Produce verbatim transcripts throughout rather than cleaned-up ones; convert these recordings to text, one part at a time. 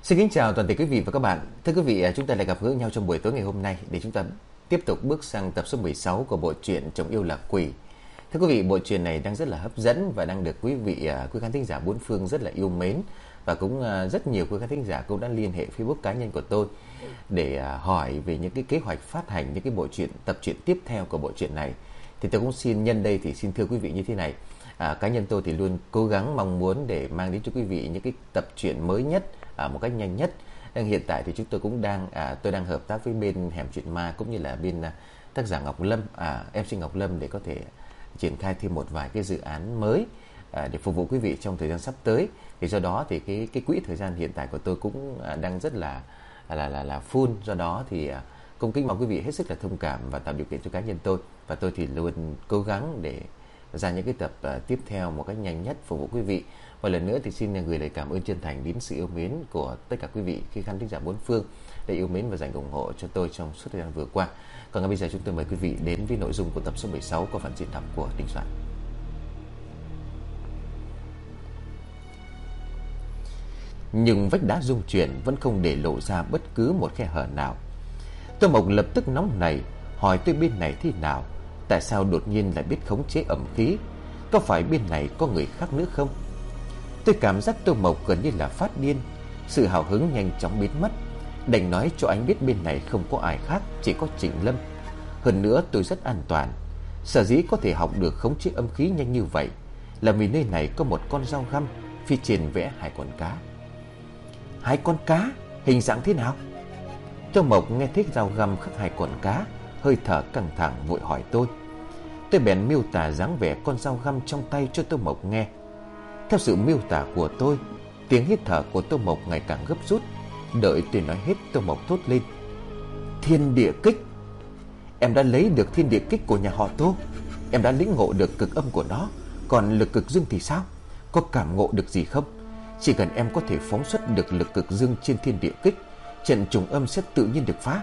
Xin kính chào toàn thể quý vị và các bạn. Thưa quý vị, chúng ta lại gặp gỡ nhau trong buổi tối ngày hôm nay để chúng ta tiếp tục bước sang tập số mười sáu của bộ truyện Chồng Yêu Là Quỷ. Thưa quý vị, bộ truyện này đang rất là hấp dẫn và đang được quý vị, quý khán thính giả bốn phương rất là yêu mến. Và cũng rất nhiều quý khán thính giả cũng đã liên hệ Facebook cá nhân của tôi để hỏi về những cái kế hoạch phát hành những cái bộ truyện, tập truyện tiếp theo của bộ truyện này. Thì tôi cũng xin nhân đây thì xin thưa quý vị như thế này. À, cá nhân tôi thì luôn cố gắng mong muốn để mang đến cho quý vị những cái tập truyện mới nhất à, một cách nhanh nhất. Đang hiện tại thì chúng tôi cũng đang à, tôi đang hợp tác với bên Hẻm Chuyện Ma cũng như là bên à, tác giả Ngọc Lâm, à, em xê Ngọc Lâm để có thể triển khai thêm một vài cái dự án mới à, để phục vụ quý vị trong thời gian sắp tới. Thì do đó thì cái cái quỹ thời gian hiện tại của tôi cũng à, đang rất là là là là full. Do đó thì à, cũng kính mong quý vị hết sức là thông cảm và tạo điều kiện cho cá nhân tôi, và tôi thì luôn cố gắng để ra những cái tập uh, tiếp theo một cách nhanh nhất phục vụ quý vị. Và lần nữa thì xin gửi lời cảm ơn chân thành đến sự yêu mến của tất cả quý vị khi khán thính giả bốn phương để yêu mến và dành ủng hộ cho tôi trong suốt thời gian vừa qua. Còn ngay bây giờ chúng tôi mời quý vị đến với nội dung của tập số mười sáu của phần diễn đọc của Đình Soạn. Nhưng vách đá rung chuyển vẫn không để lộ ra bất cứ một khe hở nào. Tô Mộc lập tức nóng nảy hỏi tôi bên này thế nào, tại sao đột nhiên lại biết khống chế ẩm khí, có phải bên này có người khác nữa không? Tôi cảm giác Tô Mộc gần như là phát điên. Sự hào hứng nhanh chóng biến mất, đành nói cho anh biết bên này không có ai khác, chỉ có Trịnh Lâm. Hơn nữa tôi rất an toàn. Sở dĩ có thể học được khống chế âm khí nhanh như vậy là vì nơi này có một con dao găm, phía trên vẽ hai con cá. Hai con cá? Hình dạng thế nào? Tô Mộc nghe thấy dao găm khắc hai con cá, hơi thở căng thẳng vội hỏi tôi. Tôi bèn miêu tả dáng vẻ con dao găm trong tay cho Tô Mộc nghe. Theo sự miêu tả của tôi, tiếng hít thở của Tô Mộc ngày càng gấp rút. Đợi tôi nói hết, Tô Mộc thốt lên: Thiên địa kích! Em đã lấy được thiên địa kích của nhà họ Tô. Em đã lĩnh ngộ được cực âm của nó. Còn lực cực dương thì sao? Có cảm ngộ được gì không? Chỉ cần em có thể phóng xuất được lực cực dương trên thiên địa kích, trận trùng âm sẽ tự nhiên được phá.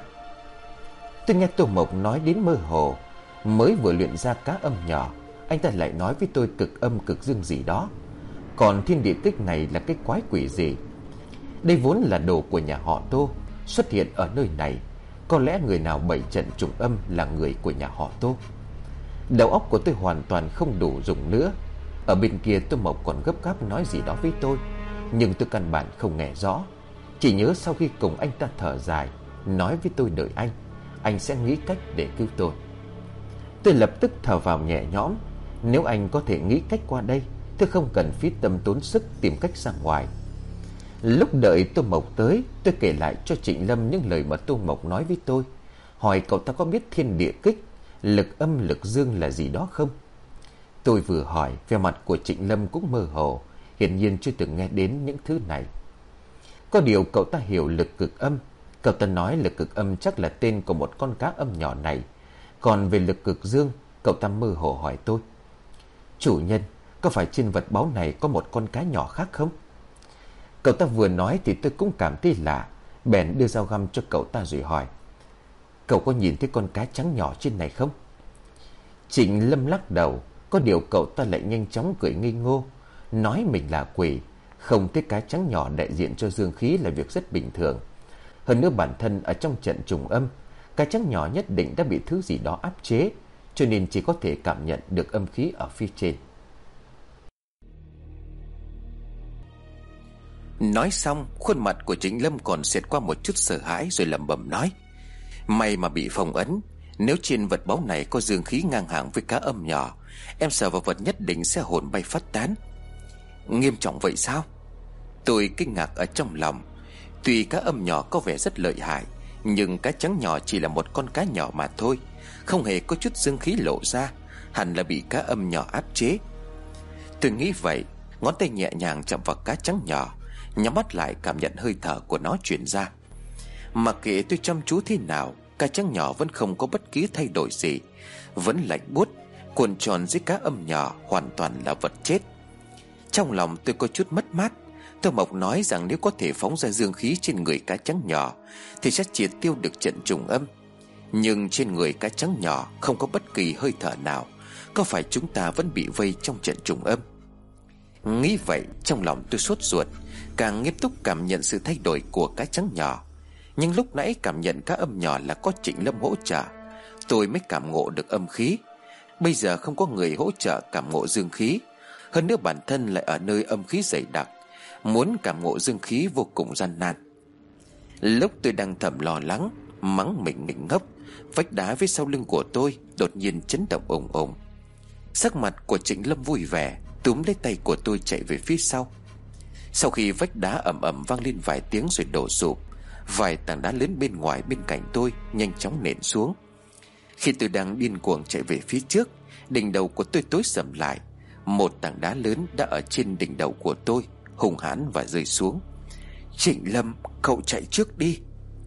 Tôi nghe Tô Mộc nói đến mơ hồ. Mới vừa luyện ra cá âm nhỏ, anh ta lại nói với tôi cực âm cực dương gì đó. Còn thiên địa kích này là cái quái quỷ gì? Đây vốn là đồ của nhà họ Tô, xuất hiện ở nơi này. Có lẽ người nào bày trận trùng âm là người của nhà họ Tô. Đầu óc của tôi hoàn toàn không đủ dùng nữa. Ở bên kia Tô Mộc còn gấp gáp nói gì đó với tôi, nhưng tôi căn bản không nghe rõ. Chỉ nhớ sau khi cùng anh ta thở dài, nói với tôi đợi anh, anh sẽ nghĩ cách để cứu tôi. Tôi lập tức thở vào nhẹ nhõm. Nếu anh có thể nghĩ cách qua đây, tôi không cần phí tâm tốn sức tìm cách ra ngoài. Lúc đợi Tô Mộc tới, tôi kể lại cho Trịnh Lâm những lời mà Tô Mộc nói với tôi, hỏi cậu ta có biết thiên địa kích, lực âm lực dương là gì đó không. Tôi vừa hỏi, vẻ mặt của Trịnh Lâm cũng mơ hồ, hiển nhiên chưa từng nghe đến những thứ này. Có điều cậu ta hiểu lực cực âm. Cậu ta nói lực cực âm chắc là tên của một con cá âm nhỏ này. Còn về lực cực dương, cậu ta mơ hồ hỏi tôi: Chủ nhân, có phải trên vật báu này có một con cá nhỏ khác không? Cậu ta vừa nói thì tôi cũng cảm thấy lạ, bèn đưa dao găm cho cậu ta rồi hỏi: Cậu có nhìn thấy con cá trắng nhỏ trên này không? Trịnh Lâm lắc đầu. Có điều cậu ta lại nhanh chóng cười ngây ngô, nói mình là quỷ. Không thấy cá trắng nhỏ đại diện cho dương khí là việc rất bình thường. Hơn nữa bản thân ở trong trận trùng âm, cá trắng nhỏ nhất định đã bị thứ gì đó áp chế, cho nên chỉ có thể cảm nhận được âm khí ở phía trên. Nói xong, khuôn mặt của Trịnh Lâm còn xẹt qua một chút sợ hãi rồi lẩm bẩm nói: May mà bị phong ấn. Nếu trên vật báu này có dương khí ngang hàng với cá âm nhỏ, em sợ vào vật nhất định sẽ hồn bay phát tán. Nghiêm trọng vậy sao? Tôi kinh ngạc ở trong lòng. Tuy cá âm nhỏ có vẻ rất lợi hại, nhưng cá trắng nhỏ chỉ là một con cá nhỏ mà thôi, không hề có chút dương khí lộ ra, hẳn là bị cá âm nhỏ áp chế. Tôi nghĩ vậy, ngón tay nhẹ nhàng chạm vào cá trắng nhỏ, nhắm mắt lại cảm nhận hơi thở của nó truyền ra. Mặc kệ tôi chăm chú thế nào, cá trắng nhỏ vẫn không có bất kỳ thay đổi gì, vẫn lạnh buốt, cuộn tròn dưới cá âm nhỏ, hoàn toàn là vật chết. Trong lòng tôi có chút mất mát. Tô Mộc nói rằng nếu có thể phóng ra dương khí trên người cá trắng nhỏ thì sẽ triệt tiêu được trận trùng âm. Nhưng trên người cá trắng nhỏ không có bất kỳ hơi thở nào, có phải chúng ta vẫn bị vây trong trận trùng âm? Nghĩ vậy trong lòng tôi sốt ruột, càng nghiêm túc cảm nhận sự thay đổi của cái trắng nhỏ. Nhưng lúc nãy cảm nhận các âm nhỏ là có Trịnh Lâm hỗ trợ, tôi mới cảm ngộ được âm khí. Bây giờ không có người hỗ trợ cảm ngộ dương khí, hơn nữa bản thân lại ở nơi âm khí dày đặc, muốn cảm ngộ dương khí vô cùng gian nan. Lúc tôi đang thầm lo lắng, mắng mình nghịch ngốc, vách đá phía sau lưng của tôi đột nhiên chấn động ùng ùng. Sắc mặt của Trịnh Lâm vui vẻ, túm lấy tay của tôi chạy về phía sau. Sau khi vách đá ầm ầm vang lên vài tiếng rồi đổ sụp, vài tảng đá lớn bên ngoài bên cạnh tôi nhanh chóng nện xuống. Khi tôi đang điên cuồng chạy về phía trước, đỉnh đầu của tôi tối sầm lại. Một tảng đá lớn đã ở trên đỉnh đầu của tôi, hung hãn và rơi xuống. Trịnh Lâm, cậu chạy trước đi.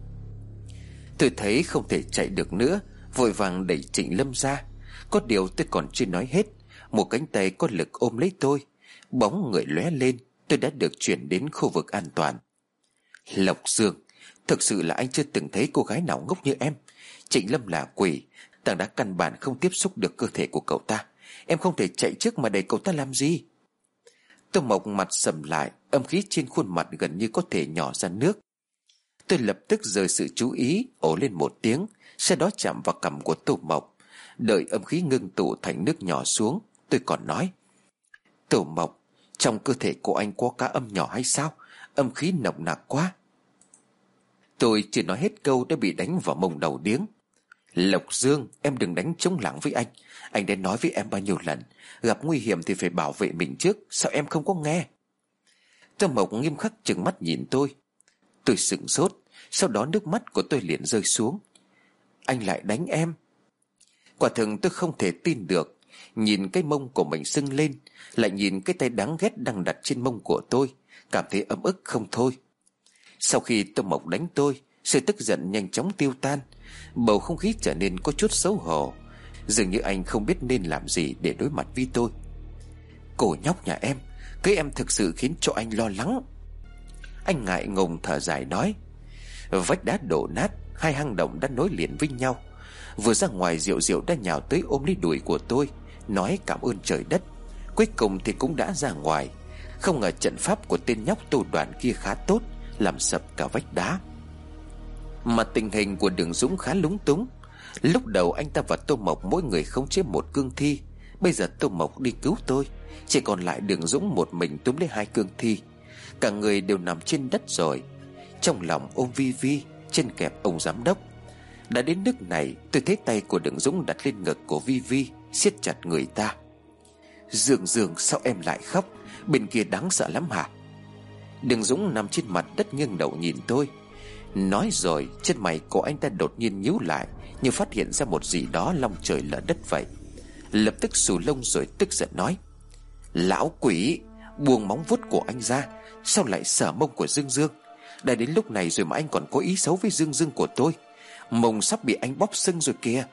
Tôi thấy không thể chạy được nữa, vội vàng đẩy Trịnh Lâm ra. Có điều tôi còn chưa nói hết, một cánh tay có lực ôm lấy tôi, bóng người lóe lên, tôi đã được chuyển đến khu vực an toàn. Lộc Dương, thực sự là anh chưa từng thấy cô gái nào ngốc như em. Trịnh Lâm là quỷ, tảng đá căn bản không tiếp xúc được cơ thể của cậu ta. Em không thể chạy trước mà đẩy cậu ta làm gì. Tô Mộc mặt sầm lại, âm khí trên khuôn mặt gần như có thể nhỏ ra nước. Tôi lập tức rời sự chú ý, ồ lên một tiếng, sau đó chạm vào cằm của Tô Mộc. Đợi âm khí ngưng tụ thành nước nhỏ xuống, tôi còn nói: Tô Mộc, trong cơ thể của anh có cá âm nhỏ hay sao? Âm khí nồng nặc quá. Tôi chưa nói hết câu đã bị đánh vào mông đầu điếng. Lộc Dương, em đừng đánh trống lảng với anh. Anh đã nói với em bao nhiêu lần, gặp nguy hiểm thì phải bảo vệ mình trước, sao em không có nghe? Tô Mộc nghiêm khắc trừng mắt nhìn tôi. Tôi sững sốt, sau đó nước mắt của tôi liền rơi xuống. Anh lại đánh em? Quả thực tôi không thể tin được. Nhìn cái mông của mình sưng lên, lại nhìn cái tay đáng ghét đang đặt trên mông của tôi, cảm thấy ấm ức không thôi. Sau khi Tô Mộc đánh tôi, sự tức giận nhanh chóng tiêu tan, bầu không khí trở nên có chút xấu hổ. Dường như anh không biết nên làm gì để đối mặt với tôi. Cô nhóc nhà em, cái em thực sự khiến cho anh lo lắng. Anh ngại ngùng thở dài nói. Vách đá đổ nát, hai hang động đã nối liền với nhau. Vừa ra ngoài, Diệu Diệu đã nhào tới ôm lấy đùi của tôi, nói cảm ơn trời đất. Cuối cùng thì cũng đã ra ngoài. Không ngờ trận pháp của tên nhóc Tô Đoàn kia khá tốt, làm sập cả vách đá. Mà tình hình của Đường Dũng khá lúng túng. Lúc đầu anh ta và Tô Mộc mỗi người khống chế một cương thi. Bây giờ Tô Mộc đi cứu tôi, chỉ còn lại Đường Dũng một mình túm lấy hai cương thi. Cả người đều nằm trên đất rồi. Trong lòng ôm Vi Vi, chân kẹp ông giám đốc. Đã đến nước này, tôi thấy tay của Đường Dũng đặt lên ngực của Vi Vi, siết chặt người ta. Dương Dương, sao em lại khóc? Bên kia đáng sợ lắm hả? Đường Dũng nằm trên mặt đất nghiêng đầu nhìn tôi. Nói rồi, chân mày của anh ta đột nhiên nhíu lại, như phát hiện ra một gì đó long trời lở đất vậy. Lập tức xù lông rồi tức giận nói: Lão quỷ, buông móng vuốt của anh ra. Sao lại sờ mông của Dương Dương? Đã đến lúc này rồi mà anh còn có ý xấu với Dương Dương của tôi. Mông sắp bị anh bóp sưng rồi kìa.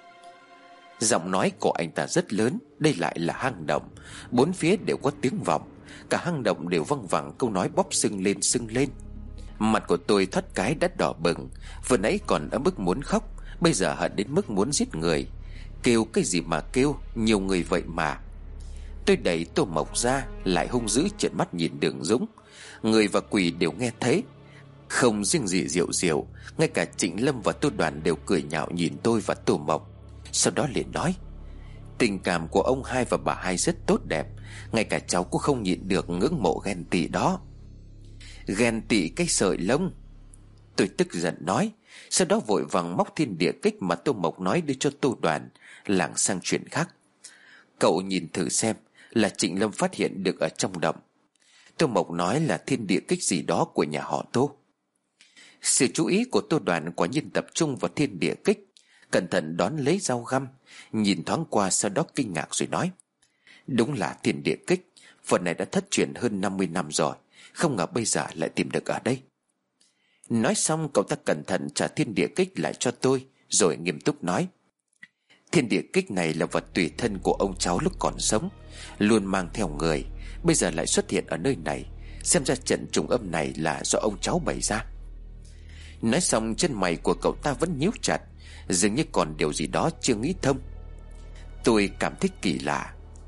Giọng nói của anh ta rất lớn. Đây lại là hang động, bốn phía đều có tiếng vọng. Cả hang động đều văng vẳng câu nói bóp sưng lên sưng lên. Mặt của tôi thoát cái đã đỏ bừng. Vừa nãy còn ấm ức muốn khóc, bây giờ hận đến mức muốn giết người. Kêu cái gì mà kêu, nhiều người vậy mà. Tôi đẩy Tô Mộc ra, lại hung dữ trợn mắt nhìn Đường Dũng. Người và quỷ đều nghe thấy. Không riêng gì Diệu Diệu, ngay cả Trịnh Lâm và Tô Đoàn đều cười nhạo nhìn tôi và Tô Mộc. Sau đó liền nói: Tình cảm của ông hai và bà hai rất tốt đẹp, ngay cả cháu cũng không nhịn được ngưỡng mộ ghen tị đó. Ghen tị cái sợi lông, tôi tức giận nói. Sau đó vội vàng móc thiên địa kích mà Tô Mộc nói đưa cho Tô Đoàn, lảng sang chuyện khác. Cậu nhìn thử xem, là Trịnh Lâm phát hiện được ở trong động. Tô Mộc nói là thiên địa kích gì đó của nhà họ Tô. Sự chú ý của Tô Đoàn quả nhiên tập trung vào thiên địa kích. Cẩn thận đón lấy dao găm, nhìn thoáng qua, sau đó kinh ngạc rồi nói: Đúng là thiên địa kích. Phần này đã thất truyền hơn năm mươi năm rồi, không ngờ bây giờ lại tìm được ở đây. Nói xong, cậu ta cẩn thận trả thiên địa kích lại cho tôi, rồi nghiêm túc nói: Thiên địa kích này là vật tùy thân của ông cháu lúc còn sống, luôn mang theo người. Bây giờ lại xuất hiện ở nơi này, xem ra trận trùng âm này là do ông cháu bày ra. Nói xong, chân mày của cậu ta vẫn nhíu chặt, dường như còn điều gì đó chưa nghĩ thông. Tôi cảm thấy kỳ lạ.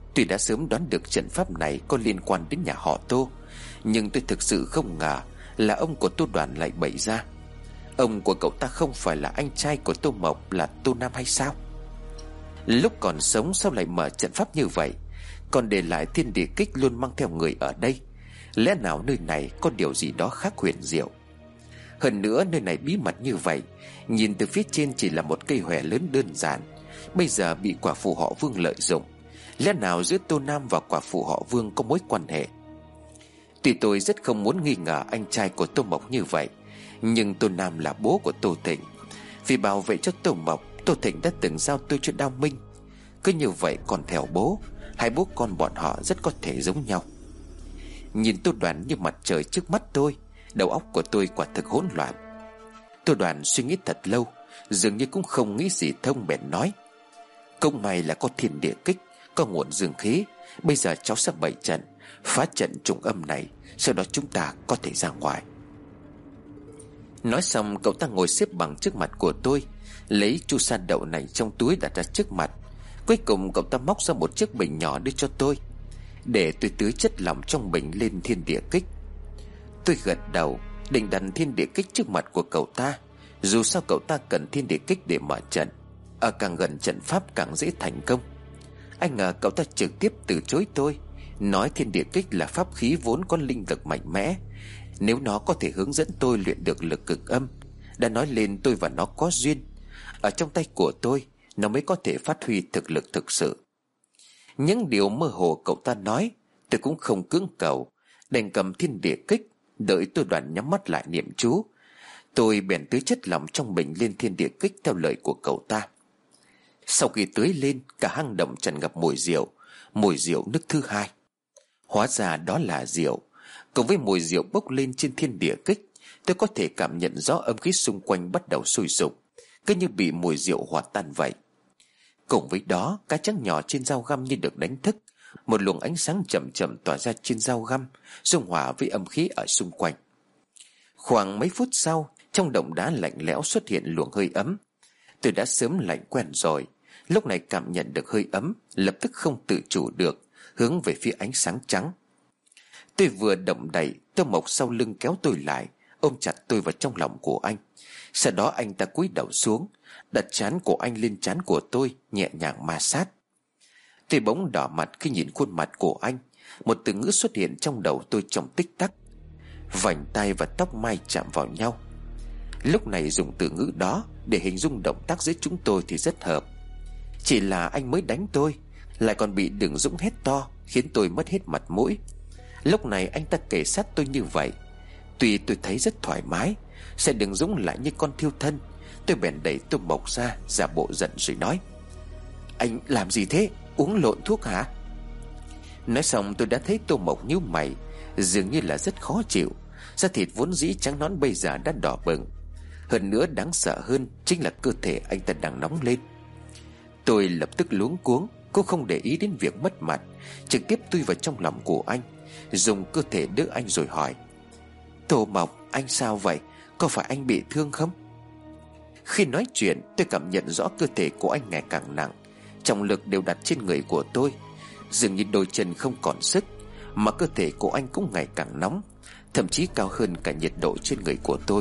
Tuy đã sớm đoán được trận pháp này có liên quan đến nhà họ Tô, nhưng tôi thực sự không ngờ là ông của Tô Đoàn lại bày ra. Ông của cậu ta không phải là anh trai của Tô Mộc là Tô Nam hay sao? Lúc còn sống sao lại mở trận pháp như vậy, còn để lại thiên địa kích luôn mang theo người ở đây? Lẽ nào nơi này có điều gì đó khác huyền diệu? Hơn nữa nơi này bí mật như vậy, nhìn từ phía trên chỉ là một cây hòe lớn đơn giản, bây giờ bị quả phụ họ Vương lợi dụng. Lẽ nào giữa Tô Nam và quả phụ họ Vương có mối quan hệ? Tuy tôi rất không muốn nghi ngờ anh trai của Tô Mộc như vậy, nhưng Tô Nam là bố của Tô Thịnh. Vì bảo vệ cho Tô Mộc, Tô Thịnh đã từng giao tôi cho Đao Minh. Cứ như vậy còn theo bố, hai bố con bọn họ rất có thể giống nhau. Nhìn Tô Đoàn như mặt trời trước mắt tôi, đầu óc của tôi quả thực hỗn loạn. Tô Đoàn suy nghĩ thật lâu, dường như cũng không nghĩ gì thông, bèn nói: "Công may là có thiên địa kích, có nguồn dương khí. Bây giờ cháu sẽ bày trận, phá trận trùng âm này, sau đó chúng ta có thể ra ngoài." Nói xong, cậu ta ngồi xếp bằng trước mặt của tôi, lấy chu sa đậu nành trong túi đặt ra trước mặt. Cuối cùng cậu ta móc ra một chiếc bình nhỏ đưa cho tôi, để tôi tưới chất lỏng trong bình lên thiên địa kích. Tôi gật đầu, định đặt thiên địa kích trước mặt của cậu ta. Dù sao cậu ta cần thiên địa kích để mở trận, ở càng gần trận pháp càng dễ thành công. Anh ngờ cậu ta trực tiếp từ chối tôi, nói thiên địa kích là pháp khí vốn có linh lực mạnh mẽ, nếu nó có thể hướng dẫn tôi luyện được lực cực âm. Đã nói lên tôi và nó có duyên, ở trong tay của tôi nó mới có thể phát huy thực lực thực sự. Những điều mơ hồ cậu ta nói tôi cũng không cưỡng cầu, đành cầm thiên địa kích, đợi Tô Đoàn nhắm mắt lại niệm chú. Tôi bèn tưới chất lỏng trong bình lên thiên địa kích theo lời của cậu ta. Sau khi tưới lên, cả hang động tràn ngập mùi rượu, mùi rượu nước thứ hai. Hóa ra đó là rượu. Cùng với mùi rượu bốc lên trên thiên địa kích, tôi có thể cảm nhận rõ âm khí xung quanh bắt đầu sôi sục, cứ như bị mùi rượu hòa tan vậy. Cùng với đó, cá trắng nhỏ trên dao găm như được đánh thức, một luồng ánh sáng chậm chậm tỏa ra trên dao găm, dung hòa với âm khí ở xung quanh. Khoảng mấy phút sau, trong động đá lạnh lẽo xuất hiện luồng hơi ấm. Tôi đã sớm lạnh quen rồi, lúc này cảm nhận được hơi ấm, lập tức không tự chủ được hướng về phía ánh sáng trắng. Tôi vừa động đậy, Tô Mộc sau lưng kéo tôi lại, ôm chặt tôi vào trong lòng của anh. Sau đó anh ta cúi đầu xuống, đặt trán của anh lên trán của tôi, nhẹ nhàng ma sát. Tôi bỗng đỏ mặt khi nhìn khuôn mặt của anh. Một từ ngữ xuất hiện trong đầu tôi trong tích tắc: vành tai và tóc mai chạm vào nhau. Lúc này dùng từ ngữ đó để hình dung động tác giữa chúng tôi thì rất hợp. Chỉ là anh mới đánh tôi, lại còn bị Đường Dũng hét to, khiến tôi mất hết mặt mũi. Lúc này anh ta kề sát tôi như vậy, tuy tôi thấy rất thoải mái, sẽ Đường Dũng lại như con thiêu thân. Tôi bèn đẩy Tô Mộc ra, giả bộ giận rồi nói: "Anh làm gì thế? Uống lộn thuốc hả?" Nói xong tôi đã thấy Tô Mộc nhíu mày, dường như là rất khó chịu. Da thịt vốn dĩ trắng nõn bây giờ đã đỏ bừng. Hơn nữa đáng sợ hơn chính là cơ thể anh ta đang nóng lên. Tôi lập tức luống cuống, cô không để ý đến việc mất mặt, trực tiếp tui vào trong lòng của anh, dùng cơ thể đỡ anh rồi hỏi: "Tô Mộc, anh sao vậy? Có phải anh bị thương không?" Khi nói chuyện, tôi cảm nhận rõ cơ thể của anh ngày càng nặng, trọng lực đều đặt trên người của tôi. Dường như đôi chân không còn sức, mà cơ thể của anh cũng ngày càng nóng, thậm chí cao hơn cả nhiệt độ trên người của tôi.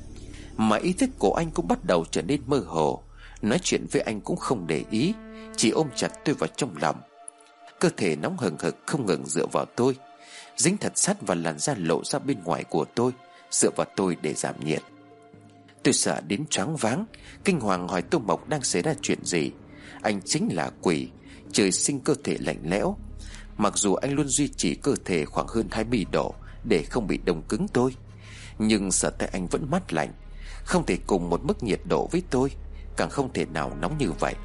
Mà ý thức của anh cũng bắt đầu trở nên mơ hồ. Nói chuyện với anh cũng không để ý, chỉ ôm chặt tôi vào trong lòng. Cơ thể nóng hừng hực không ngừng dựa vào tôi, dính thật sát vào làn da lộ ra bên ngoài của tôi, dựa vào tôi để giảm nhiệt. Tôi sợ đến choáng váng, kinh hoàng hỏi Tô Mộc đang xảy ra chuyện gì. Anh chính là quỷ, trời sinh cơ thể lạnh lẽo. Mặc dù anh luôn duy trì cơ thể khoảng hơn hai mươi độ để không bị đông cứng tôi, nhưng sợ tay anh vẫn mát lạnh, không thể cùng một mức nhiệt độ với tôi, càng không thể nào nóng như vậy.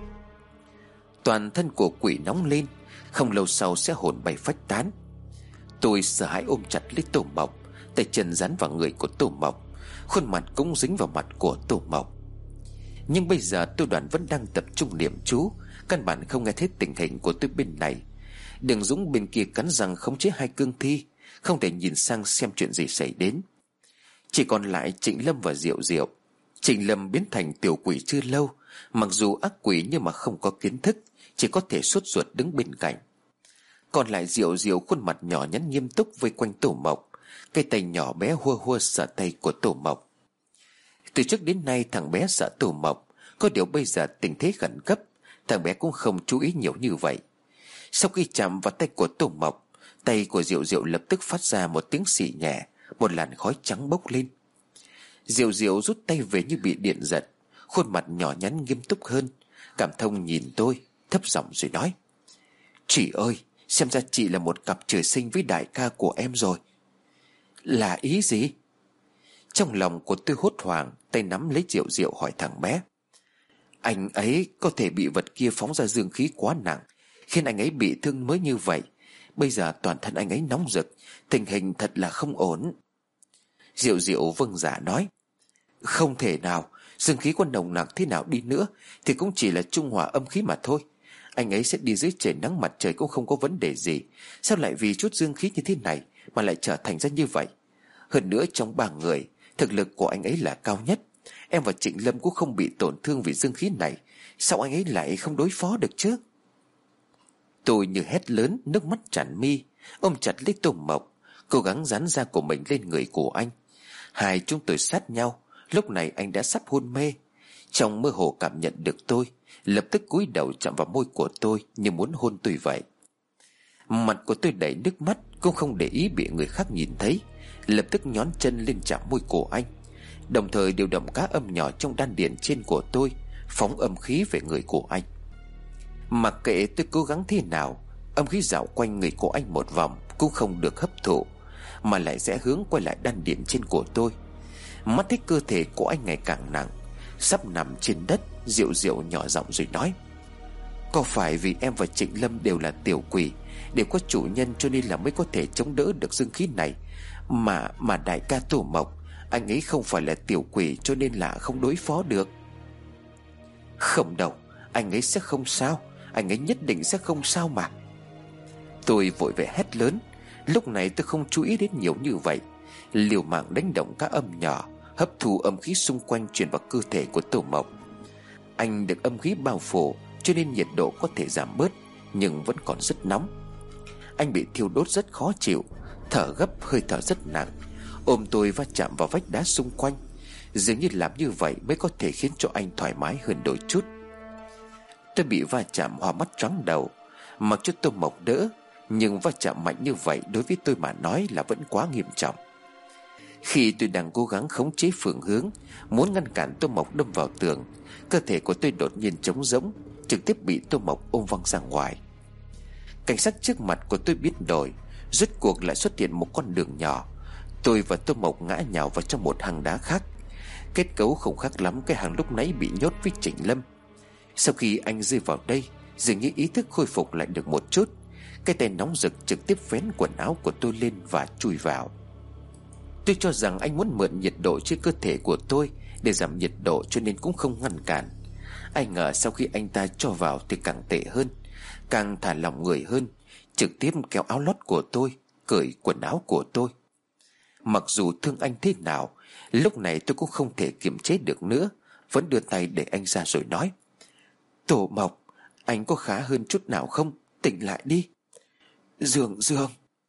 Toàn thân của quỷ nóng lên, không lâu sau sẽ hồn bay phách tán. Tôi sợ hãi ôm chặt lấy Tô Mộc, tay chân dán vào người của Tô Mộc, khuôn mặt cũng dính vào mặt của Tô Mộc. Nhưng bây giờ Tô Đoàn vẫn đang tập trung niệm chú, căn bản không nghe thấy tình hình của tôi bên này. Đường Dũng bên kia cắn răng khống chế hai cương thi, không thể nhìn sang xem chuyện gì xảy đến. Chỉ còn lại Trịnh Lâm và Diệu Diệu. Trịnh Lâm biến thành tiểu quỷ chưa lâu, Mặc dù ác quỷ nhưng mà không có kiến thức, chỉ có thể sốt ruột đứng bên cạnh. Còn lại Diệu Diệu khuôn mặt nhỏ nhắn nghiêm túc vây quanh Tô Mộc, cái tay nhỏ bé hua hua sợ tay của Tô Mộc. Từ trước đến nay thằng bé sợ Tô Mộc, có điều bây giờ tình thế khẩn cấp, thằng bé cũng không chú ý nhiều như vậy. Sau khi chạm vào tay của Tô Mộc, tay của Diệu Diệu lập tức phát ra một tiếng xì nhẹ, một làn khói trắng bốc lên. Diệu Diệu rút tay về như bị điện giật, khuôn mặt nhỏ nhắn nghiêm túc hơn. Cảm thông nhìn tôi, thấp giọng rồi nói: "Chị ơi, xem ra chị là một cặp trời sinh với đại ca của em rồi." "Là ý gì?" Trong lòng của tôi hốt hoảng, tay nắm lấy Diệu Diệu hỏi thằng bé: "Anh ấy có thể bị vật kia phóng ra dương khí quá nặng, khiến anh ấy bị thương mới như vậy. Bây giờ toàn thân anh ấy nóng rực, tình hình thật là không ổn." Diệu Diệu vâng dạ nói: "Không thể nào, dương khí có nồng nặc thế nào đi nữa thì cũng chỉ là trung hòa âm khí mà thôi. Anh ấy sẽ đi dưới trời nắng mặt trời cũng không có vấn đề gì. Sao lại vì chút dương khí như thế này mà lại trở thành ra như vậy? Hơn nữa trong ba người, thực lực của anh ấy là cao nhất. Em và Trịnh Lâm cũng không bị tổn thương vì dương khí này, sao anh ấy lại không đối phó được chứ?" Tôi như hét lớn, nước mắt tràn mi, ôm chặt lấy Tô Mộc, cố gắng dán da của mình lên người của anh. Hai chúng tôi sát nhau. Lúc này anh đã sắp hôn mê. Trong mơ hồ cảm nhận được tôi, lập tức cúi đầu chạm vào môi của tôi như muốn hôn tôi vậy. Mặt của tôi đầy nước mắt, cũng không để ý bị người khác nhìn thấy, lập tức nhón chân lên chạm môi của anh, đồng thời điều động các âm nhỏ trong đan điền trên của tôi, phóng âm khí về người của anh. Mặc kệ tôi cố gắng thế nào, âm khí dạo quanh người của anh một vòng cũng không được hấp thụ, mà lại sẽ hướng quay lại đan điền trên của tôi. Mắt thấy cơ thể của anh ngày càng nặng, sắp nằm trên đất, Diệu Diệu nhỏ giọng rồi nói: "Có phải vì em và Trịnh Lâm đều là tiểu quỷ, đều có chủ nhân cho nên là mới có thể chống đỡ được dương khí này, Mà mà đại ca Tô Mộc, anh ấy không phải là tiểu quỷ cho nên là không đối phó được." "Không đâu, anh ấy sẽ không sao, anh ấy nhất định sẽ không sao mà." Tôi vội vẻ hét lớn. Lúc này tôi không chú ý đến nhiều như vậy, liều mạng đánh động các âm nhỏ, hấp thu âm khí xung quanh truyền vào cơ thể của Tô Mộc. Anh được âm khí bao phủ cho nên nhiệt độ có thể giảm bớt, nhưng vẫn còn rất nóng. Anh bị thiêu đốt rất khó chịu, thở gấp, hơi thở rất nặng, ôm tôi va chạm vào vách đá xung quanh. Dường như làm như vậy mới có thể khiến cho anh thoải mái hơn đôi chút. Tôi bị va chạm hoa mắt choáng đầu. Mặc cho Tô Mộc đỡ, nhưng va chạm mạnh như vậy đối với tôi mà nói là vẫn quá nghiêm trọng. Khi tôi đang cố gắng khống chế phương hướng, muốn ngăn cản Tô Mộc đâm vào tường, cơ thể của tôi đột nhiên trống rỗng, trực tiếp bị Tô Mộc ôm văng ra ngoài. Cảnh sắc trước mặt của tôi biến đổi, rốt cuộc lại xuất hiện một con đường nhỏ. Tôi và Tô Mộc ngã nhào vào trong một hang đá khác. Kết cấu không khác lắm cái hang lúc nãy bị nhốt với Trịnh Lâm. Sau khi anh rơi vào đây, dường như ý thức khôi phục lại được một chút. Cái tay nóng rực trực tiếp vén quần áo của tôi lên và chui vào. Tôi cho rằng anh muốn mượn nhiệt độ trên cơ thể của tôi để giảm nhiệt độ, cho nên cũng không ngăn cản. Ai ngờ sau khi anh ta cho vào thì càng tệ hơn, càng thả lỏng người hơn, trực tiếp kéo áo lót của tôi, cởi quần áo của tôi. Mặc dù thương anh thế nào, lúc này tôi cũng không thể kiềm chế được nữa, vẫn đưa tay để anh ra rồi nói: "Tô Mộc, anh có khá hơn chút nào không? Tỉnh lại đi." "Dương Dương."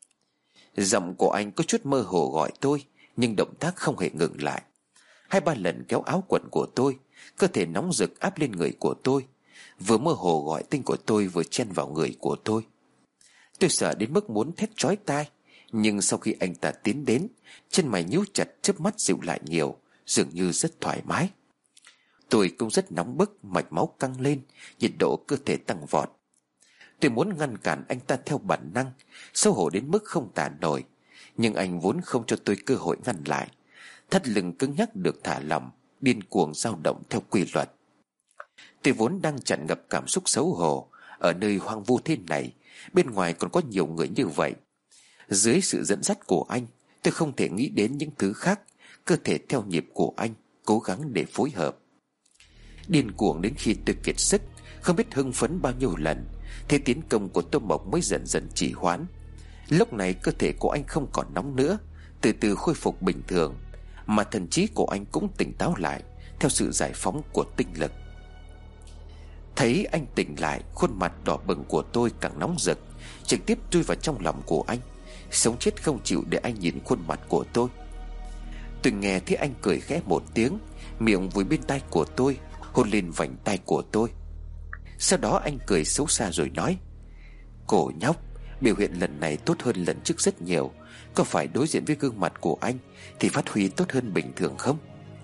Giọng của anh có chút mơ hồ gọi tôi, nhưng động tác không hề ngừng lại. Hai ba lần kéo áo quần của tôi, cơ thể nóng rực áp lên người của tôi, vừa mơ hồ gọi tên của tôi, vừa chen vào người của tôi. Tôi sợ đến mức muốn thét chói tai, nhưng sau khi anh ta tiến đến, chân mày nhíu chặt, chớp mắt dịu lại nhiều, dường như rất thoải mái. Tôi cũng rất nóng bức, mạch máu căng lên, nhiệt độ cơ thể tăng vọt. Tôi muốn ngăn cản anh ta theo bản năng, xấu hổ đến mức không tả nổi, nhưng anh vốn không cho tôi cơ hội ngăn lại. Thắt lưng cứng nhắc được thả lỏng, điên cuồng dao động theo quy luật. Tôi vốn đang tràn ngập cảm xúc xấu hổ. Ở nơi hoang vu thế này, bên ngoài còn có nhiều người như vậy. Dưới sự dẫn dắt của anh, tôi không thể nghĩ đến những thứ khác. Cơ thể theo nhịp của anh, cố gắng để phối hợp. Điên cuồng đến khi tôi kiệt sức, không biết hưng phấn bao nhiêu lần, thế tiến công của Tô Mộc mới dần dần trì hoãn. Lúc này cơ thể của anh không còn nóng nữa, từ từ khôi phục bình thường, mà thần trí của anh cũng tỉnh táo lại theo sự giải phóng của tinh lực. Thấy anh tỉnh lại, khuôn mặt đỏ bừng của tôi càng nóng rực, trực tiếp chui vào trong lòng của anh, sống chết không chịu để anh nhìn khuôn mặt của tôi. Tôi nghe thấy anh cười khẽ một tiếng, miệng vùi bên tai của tôi, hôn lên vành tai của tôi. Sau đó anh cười xấu xa rồi nói: "Cổ nhóc, biểu hiện lần này tốt hơn lần trước rất nhiều. Có phải đối diện với gương mặt của anh thì phát huy tốt hơn bình thường không?"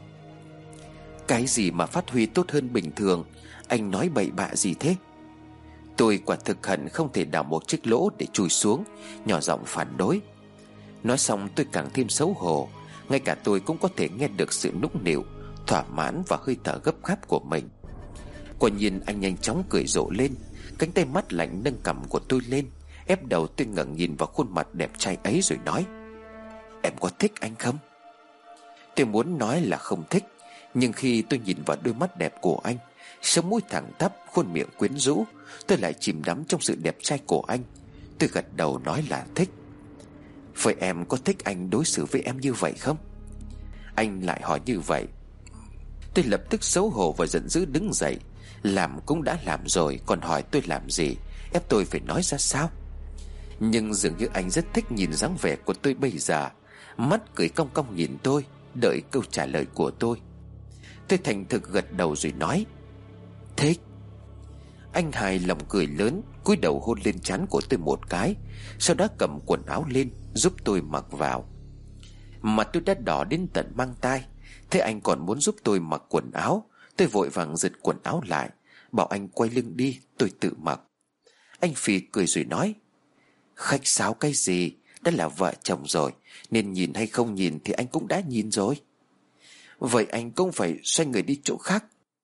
"Cái gì mà phát huy tốt hơn bình thường? Anh nói bậy bạ gì thế?" Tôi quả thực hận không thể đào một chiếc lỗ để chui xuống, nhỏ giọng phản đối. Nói xong tôi càng thêm xấu hổ. Ngay cả tôi cũng có thể nghe được sự nũng nịu, thỏa mãn và hơi thở gấp gáp của mình. Quả nhiên anh nhanh chóng cười rộ lên, cánh tay mắt lạnh nâng cằm của tôi lên, ép đầu tôi ngẩng nhìn vào khuôn mặt đẹp trai ấy rồi nói: "Em có thích anh không?" Tôi muốn nói là không thích, nhưng khi tôi nhìn vào đôi mắt đẹp của anh, sống mũi thẳng tắp, khuôn miệng quyến rũ, tôi lại chìm đắm trong sự đẹp trai của anh. Tôi gật đầu nói là thích. "Vậy em có thích anh đối xử với em như vậy không?" Anh lại hỏi như vậy. Tôi lập tức xấu hổ và giận dữ đứng dậy. Làm cũng đã làm rồi, còn hỏi tôi làm gì, ép tôi phải nói ra sao. Nhưng dường như anh rất thích nhìn dáng vẻ của tôi bây giờ, mắt cười cong cong nhìn tôi, đợi câu trả lời của tôi. Tôi thành thực gật đầu rồi nói: "Thích." Anh hài lòng cười lớn, cúi đầu hôn lên trán của tôi một cái, sau đó cầm quần áo lên giúp tôi mặc vào. Mặt tôi đã đỏ đến tận mang tai. Thế anh còn muốn giúp tôi mặc quần áo, tôi vội vàng giật quần áo lại, bảo anh quay lưng đi, tôi tự mặc. Anh phì cười rồi nói: "Khách sáo cái gì, đã là vợ chồng rồi, nên nhìn hay không nhìn thì anh cũng đã nhìn rồi." "Vậy anh cũng phải xoay người đi chỗ khác."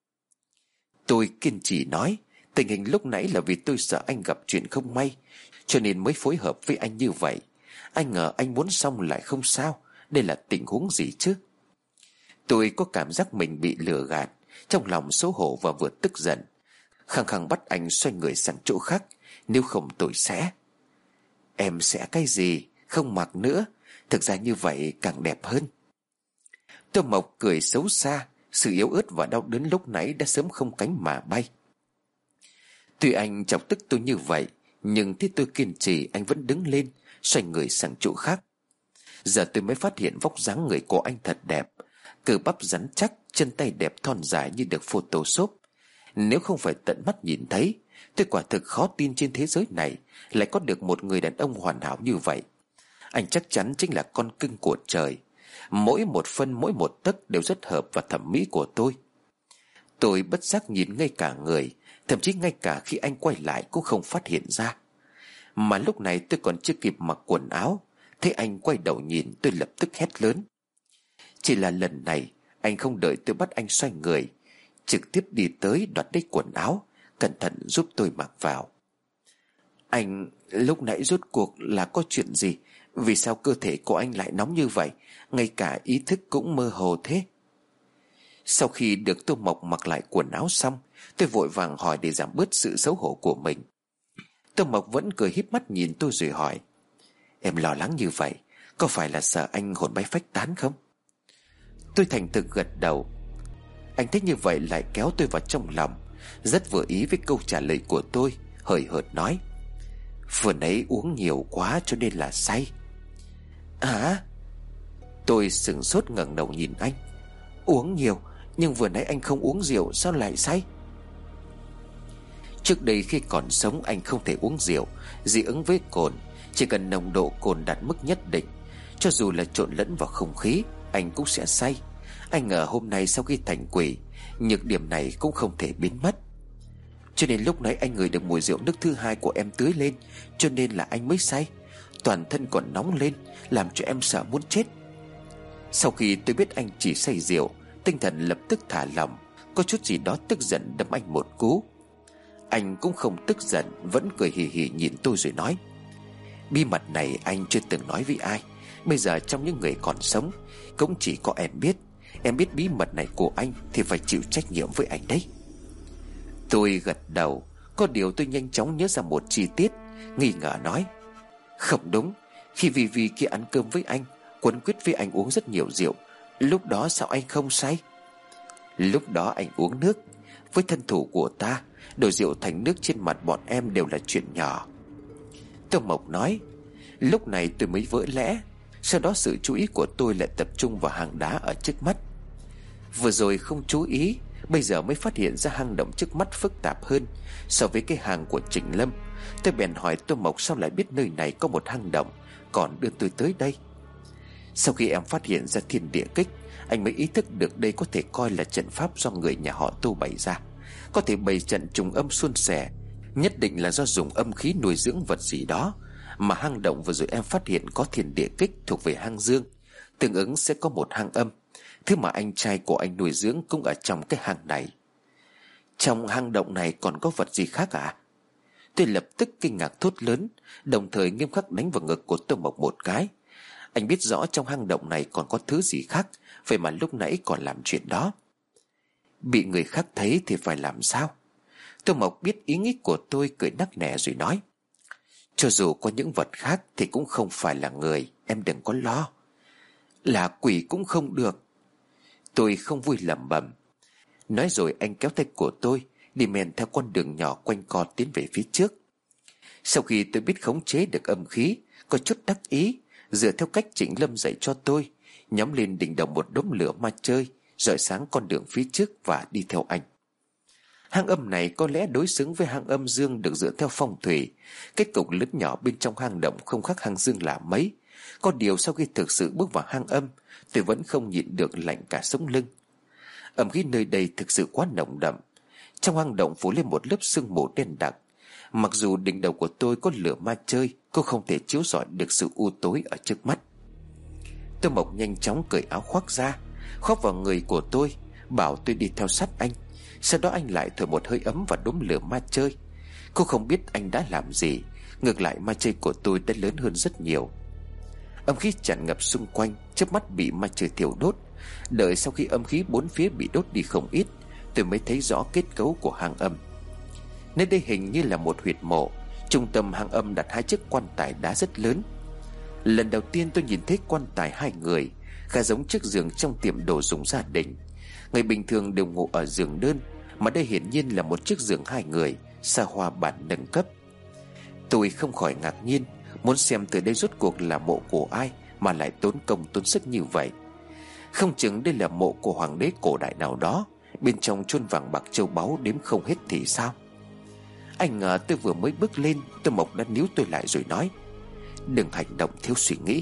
Tôi kiên trì nói: "Tình hình lúc nãy là vì tôi sợ anh gặp chuyện không may, cho nên mới phối hợp với anh như vậy. Anh ngờ anh muốn xong lại không sao. Đây là tình huống gì chứ?" Tôi có cảm giác mình bị lừa gạt, trong lòng xấu hổ và vừa tức giận, khăng khăng bắt anh xoay người sang chỗ khác, nếu không tôi sẽ... "Em sẽ cái gì? Không mặc nữa. Thực ra như vậy càng đẹp hơn." Tô Mộc cười xấu xa. Sự yếu ớt và đau đớn lúc nãy đã sớm không cánh mà bay. Tuy anh chọc tức tôi như vậy, nhưng khi tôi kiên trì, anh vẫn đứng lên, xoay người sang chỗ khác. Giờ tôi mới phát hiện vóc dáng người của anh thật đẹp, cơ bắp rắn chắc, chân tay đẹp thon dài như được photoshop. Nếu không phải tận mắt nhìn thấy, tôi quả thực khó tin trên thế giới này lại có được một người đàn ông hoàn hảo như vậy. Anh chắc chắn chính là con cưng của trời. Mỗi một phân mỗi một tấc đều rất hợp vào thẩm mỹ của tôi. Tôi bất giác nhìn ngây cả người, thậm chí ngay cả khi anh quay lại cũng không phát hiện ra. Mà lúc này tôi còn chưa kịp mặc quần áo, thấy anh quay đầu nhìn, tôi lập tức hét lớn. Chỉ là lần này anh không đợi tôi bắt anh xoay người, trực tiếp đi tới đoạt lấy quần áo, cẩn thận giúp tôi mặc vào. "Anh lúc nãy rốt cuộc là có chuyện gì? Vì sao cơ thể của anh lại nóng như vậy, ngay cả ý thức cũng mơ hồ thế?" Sau khi được Tô Mộc mặc lại quần áo xong, tôi vội vàng hỏi để giảm bớt sự xấu hổ của mình. Tô Mộc vẫn cười híp mắt nhìn tôi rồi hỏi: "Em lo lắng như vậy, có phải là sợ anh hồn bay phách tán không?" Tôi thành thực gật đầu. Anh thấy như vậy lại kéo tôi vào trong lòng, rất vừa ý với câu trả lời của tôi, hời hợt nói: "Vừa nãy uống nhiều quá cho nên là say." "Hả?" Tôi sửng sốt ngẩng đầu nhìn anh. "Uống nhiều? Nhưng vừa nãy anh không uống rượu, sao lại say?" Trước đây khi còn sống anh không thể uống rượu, dị ứng với cồn. Chỉ cần nồng độ cồn đạt mức nhất định, cho dù là trộn lẫn vào không khí, anh cũng sẽ say. Anh ngờ hôm nay sau khi thành quỷ, nhược điểm này cũng không thể biến mất. Cho nên lúc nãy anh ngửi được mùi rượu nước thứ hai của em tưới lên, cho nên là anh mới say. Toàn thân còn nóng lên, làm cho em sợ muốn chết." Sau khi tôi biết anh chỉ say rượu, tinh thần lập tức thả lỏng, có chút gì đó tức giận đấm anh một cú. Anh cũng không tức giận, vẫn cười hì hì nhìn tôi rồi nói: "Bí mật này anh chưa từng nói với ai. Bây giờ trong những người còn sống, cũng chỉ có em biết. Em biết bí mật này của anh thì phải chịu trách nhiệm với anh đấy." Tôi gật đầu. Có điều tôi nhanh chóng nhớ ra một chi tiết, nghi ngờ nói: "Không đúng, khi Vi Vi kia ăn cơm với anh, quấn quýt với anh uống rất nhiều rượu, lúc đó sao anh không say?" "Lúc đó anh uống nước. Với thân thủ của ta, Đổ rượu thành nước trên mặt bọn em đều là chuyện nhỏ. Tô Mộc nói. Lúc này tôi mới vỡ lẽ. Sau đó sự chú ý của tôi lại tập trung vào hang đá ở trước mắt. Vừa rồi không chú ý, bây giờ mới phát hiện ra hang động trước mắt phức tạp hơn so với cái hang của Trịnh Lâm. Tôi bèn hỏi Tô Mộc sao lại biết nơi này có một hang động, còn đưa tôi tới đây. Sau khi em phát hiện ra thiên địa kích, anh mới ý thức được đây có thể coi là trận pháp do người nhà họ Tô bày ra. Có thể bày trận trùng âm suôn sẻ, nhất định là do dùng âm khí nuôi dưỡng vật gì đó. Mà hang động vừa rồi em phát hiện có thiên địa kích thuộc về hang dương, tương ứng sẽ có một hang âm. Thứ mà anh trai của anh nuôi dưỡng cũng ở trong cái hang này. Trong hang động này còn có vật gì khác à? Tôi lập tức kinh ngạc thốt lớn, đồng thời nghiêm khắc đánh vào ngực của Tô Mộc một cái. Anh biết rõ trong hang động này còn có thứ gì khác, vậy mà lúc nãy còn làm chuyện đó. Bị người khác thấy thì phải làm sao? Tô Mộc biết ý nghĩ của tôi, cười nắc nẻ rồi nói. Cho dù có những vật khác thì cũng không phải là người, em đừng có lo. Là quỷ cũng không được. Tôi không vui lẩm bẩm. Nói rồi anh kéo tay của tôi, đi men theo con đường nhỏ quanh co tiến về phía trước. Sau khi tôi biết khống chế được âm khí, có chút đắc ý, dựa theo cách Trịnh Lâm dạy cho tôi, nhóm lên đỉnh đầu một đống lửa ma chơi, rọi sáng con đường phía trước và đi theo anh. Hang âm này có lẽ đối xứng với hang âm dương được dựa theo phong thủy. Cái cổng lớn nhỏ bên trong hang động không khác hang dương là mấy. Có điều sau khi thực sự bước vào hang âm, tôi vẫn không nhịn được lạnh cả sống lưng. Âm khí nơi đây thực sự quá nồng đậm. Trong hang động phủ lên một lớp sương mù đen đặc. Mặc dù đỉnh đầu của tôi có lửa ma chơi, cô không thể chiếu rọi được sự u tối ở trước mắt. Tô Mộc nhanh chóng cởi áo khoác ra, khoác vào người của tôi, bảo tôi đi theo sát anh. Sau đó anh lại thổi một hơi ấm vào đốm lửa ma chơi. Cô không biết anh đã làm gì, ngược lại ma chơi của tôi đã lớn hơn rất nhiều. Âm khí tràn ngập xung quanh, chớp mắt bị ma chơi thiêu đốt. Đợi sau khi âm khí bốn phía bị đốt đi không ít, tôi mới thấy rõ kết cấu của hang âm. Nơi đây hình như là một huyệt mộ. Trung tâm hang âm đặt hai chiếc quan tài đá rất lớn. Lần đầu tiên tôi nhìn thấy quan tài hai người, khá giống chiếc giường trong tiệm đồ dùng gia đình. Người bình thường đều ngủ ở giường đơn, mà đây hiển nhiên là một chiếc giường hai người, xa hoa bản nâng cấp. Tôi không khỏi ngạc nhiên, muốn xem từ đây rốt cuộc là mộ của ai mà lại tốn công tốn sức như vậy. Không chừng đây là mộ của hoàng đế cổ đại nào đó, bên trong chôn vàng bạc châu báu đếm không hết thì sao? Anh ngờ tôi vừa mới bước lên, Tô Mộc đã níu tôi lại rồi nói. Đừng hành động thiếu suy nghĩ.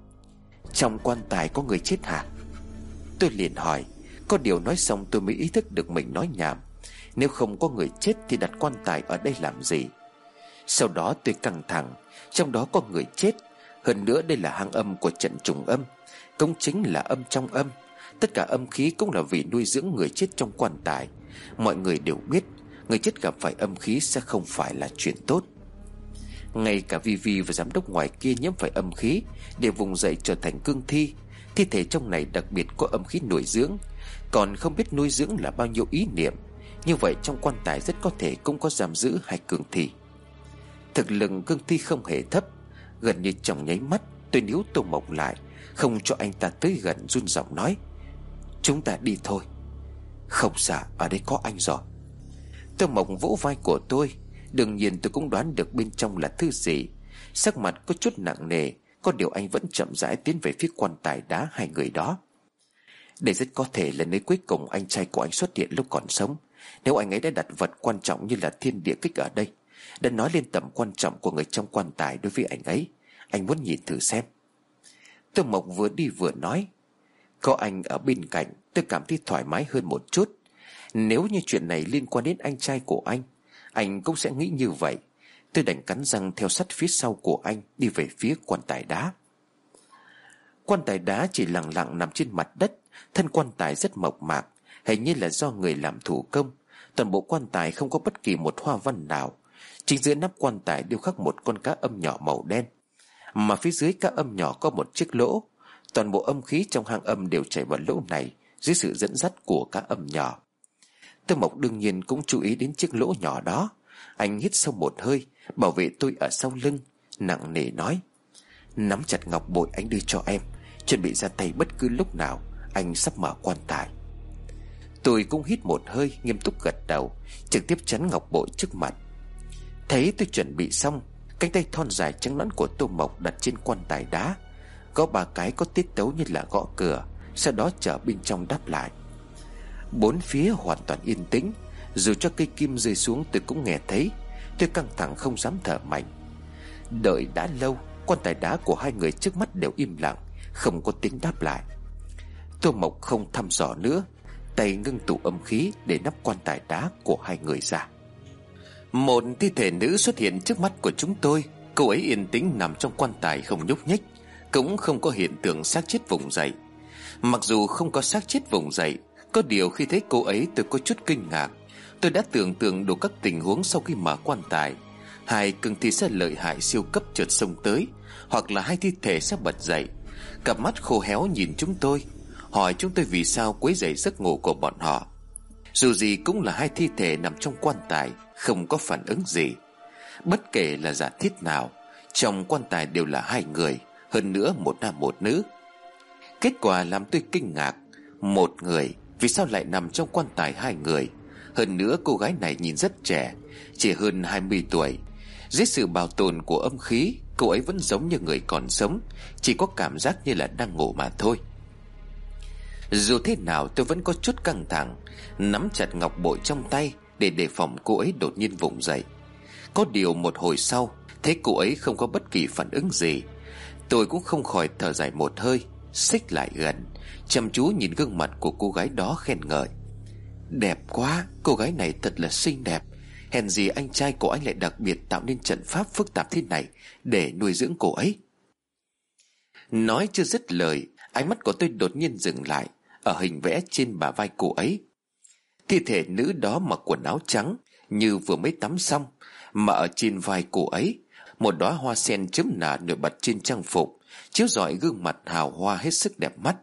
Trong quan tài có người chết hả? Tôi liền hỏi. Có điều nói xong tôi mới ý thức được mình nói nhảm. Nếu không có người chết thì đặt quan tài ở đây làm gì? Sau đó tôi căng thẳng. Trong đó có người chết. Hơn nữa đây là hang âm của trận trùng âm, cũng chính là âm trong âm. Tất cả âm khí cũng là vì nuôi dưỡng người chết trong quan tài. Mọi người đều biết người chết gặp phải âm khí sẽ không phải là chuyện tốt. Ngay cả Vi Vi và giám đốc ngoài kia nhiễm phải âm khí để vùng dậy trở thành cương thi. Thi thể trong này đặc biệt có âm khí nuôi dưỡng, còn không biết nuôi dưỡng là bao nhiêu ý niệm. Như vậy trong quan tài rất có thể cũng có giam giữ hai cương thi. Thực lực cương thi không hề thấp. Gần như trong nháy mắt tôi níu Tô Mộc lại, không cho anh ta tới gần, run giọng nói. Chúng ta đi thôi. Không sợ, ở đây có anh rồi. Tô Mộc vỗ vai của tôi. Đương nhiên tôi cũng đoán được bên trong là thứ gì. Sắc mặt có chút nặng nề, có điều anh vẫn chậm rãi tiến về phía quan tài đá hai người đó. Đây rất có thể là nơi cuối cùng anh trai của anh xuất hiện lúc còn sống. Nếu anh ấy đã đặt vật quan trọng như là thiên địa kích ở đây, đã nói lên tầm quan trọng của người trong quan tài đối với anh ấy, anh muốn nhìn thử xem. Tô Mộc vừa đi vừa nói. Có anh ở bên cạnh, tôi cảm thấy thoải mái hơn một chút. Nếu như chuyện này liên quan đến anh trai của anh, anh cũng sẽ nghĩ như vậy. Tôi đành cắn răng theo sát phía sau của anh, đi về phía quan tài đá. Quan tài đá chỉ lặng lặng nằm trên mặt đất. Thân quan tài rất mộc mạc, hình như là do người làm thủ công. Toàn bộ quan tài không có bất kỳ một hoa văn nào. Chính giữa nắp quan tài điêu khắc một con cá âm nhỏ màu đen, mà phía dưới cá âm nhỏ có một chiếc lỗ. Toàn bộ âm khí trong hang âm đều chảy vào lỗ này dưới sự dẫn dắt của cá âm nhỏ. Tô Mộc đương nhiên cũng chú ý đến chiếc lỗ nhỏ đó. Anh hít sâu một hơi, bảo vệ tôi ở sau lưng, nặng nề nói. Nắm chặt ngọc bội anh đưa cho em, chuẩn bị ra tay bất cứ lúc nào. Anh sắp mở quan tài. Tôi cũng hít một hơi, nghiêm túc gật đầu, trực tiếp chắn ngọc bội trước mặt. Thấy tôi chuẩn bị xong, cánh tay thon dài trắng nõn của Tô Mộc đặt trên quan tài đá, gõ ba cái có tiết tấu như là gõ cửa, sau đó chờ bên trong đáp lại. Bốn phía hoàn toàn yên tĩnh, dù cho cây kim rơi xuống tôi cũng nghe thấy. Tôi căng thẳng không dám thở mạnh. Đợi đã lâu, quan tài đá của hai người trước mắt đều im lặng, không có tiếng đáp lại. Tô Mộc không thăm dò nữa, tay ngưng tụ âm khí để nắp quan tài đá của hai người ra. Một thi thể nữ xuất hiện trước mắt của chúng tôi. Cô ấy yên tĩnh nằm trong quan tài không nhúc nhích, cũng không có hiện tượng xác chết vùng dậy. Mặc dù không có xác chết vùng dậy, có điều khi thấy cô ấy tôi có chút kinh ngạc. Tôi đã tưởng tượng đủ các tình huống sau khi mở quan tài. Hai cương thi sẽ lợi hại siêu cấp chợt xông tới, hoặc là hai thi thể sẽ bật dậy, cặp mắt khô héo nhìn chúng tôi, hỏi chúng tôi vì sao quấy rầy giấc ngủ của bọn họ. Dù gì cũng là hai thi thể nằm trong quan tài, không có phản ứng gì. Bất kể là giả thiết nào, trong quan tài đều là hai người, hơn nữa một nam một nữ. Kết quả làm tôi kinh ngạc. Một người, vì sao lại nằm trong quan tài hai người? Hơn nữa cô gái này nhìn rất trẻ, chỉ hơn hai mươi tuổi. Dưới sự bảo tồn của âm khí, cô ấy vẫn giống như người còn sống, chỉ có cảm giác như là đang ngủ mà thôi. Dù thế nào tôi vẫn có chút căng thẳng, nắm chặt ngọc bội trong tay để đề phòng cô ấy đột nhiên vùng dậy. Có điều một hồi sau, thấy cô ấy không có bất kỳ phản ứng gì, tôi cũng không khỏi thở dài một hơi, xích lại gần, chăm chú nhìn gương mặt của cô gái đó khen ngợi. Đẹp quá, cô gái này thật là xinh đẹp. Hèn gì anh trai của anh lại đặc biệt tạo nên trận pháp phức tạp thế này để nuôi dưỡng cô ấy. Nói chưa dứt lời, ánh mắt của tôi đột nhiên dừng lại ở hình vẽ trên bả vai cô ấy. Thi thể nữ đó mặc quần áo trắng như vừa mới tắm xong, mà ở trên vai cô ấy, một đóa hoa sen chớm nở nổi bật trên trang phục, chiếu rọi gương mặt hào hoa hết sức đẹp mắt.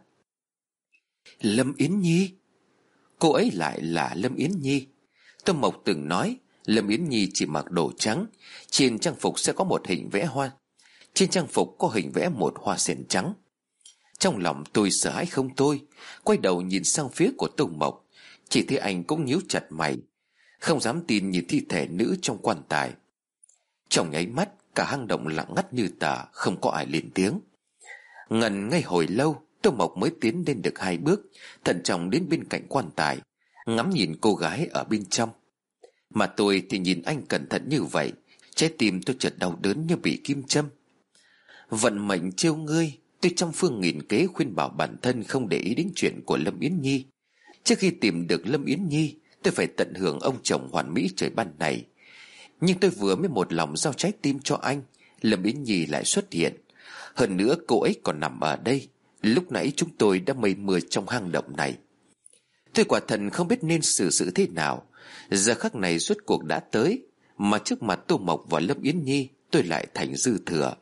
Lâm Yến Nhi. Cô ấy lại là Lâm Yến Nhi. Tô Mộc từng nói Lâm Yến Nhi chỉ mặc đồ trắng, trên trang phục sẽ có một hình vẽ hoa. Trên trang phục có hình vẽ một hoa sen trắng. Trong lòng tôi sợ hãi không thôi, quay đầu nhìn sang phía của Tô Mộc, chỉ thấy anh cũng nhíu chặt mày, không dám tin nhìn thi thể nữ trong quan tài. Trong nháy mắt, cả hang động lặng ngắt như tờ, không có ai lên tiếng. Ngần ngay hồi lâu, Tô Mộc mới tiến lên được hai bước, thận trọng đến bên cạnh quan tài, ngắm nhìn cô gái ở bên trong. Mà tôi thì nhìn anh cẩn thận như vậy, trái tim tôi chợt đau đớn như bị kim châm. Vận mệnh trêu ngươi, tôi trăm phương nghìn kế khuyên bảo bản thân không để ý đến chuyện của Lâm Yến Nhi. Trước khi tìm được Lâm Yến Nhi, tôi phải tận hưởng ông chồng hoàn mỹ trời ban này. Nhưng tôi vừa mới một lòng giao trái tim cho anh, Lâm Yến Nhi lại xuất hiện. Hơn nữa cô ấy còn nằm ở đây. Lúc nãy chúng tôi đã mây mưa trong hang động này. Tôi quả thật không biết nên xử sự thế nào. Giờ khắc này rốt cuộc đã tới, mà trước mặt Tô Mộc và Lâm Yến Nhi tôi lại thành dư thừa.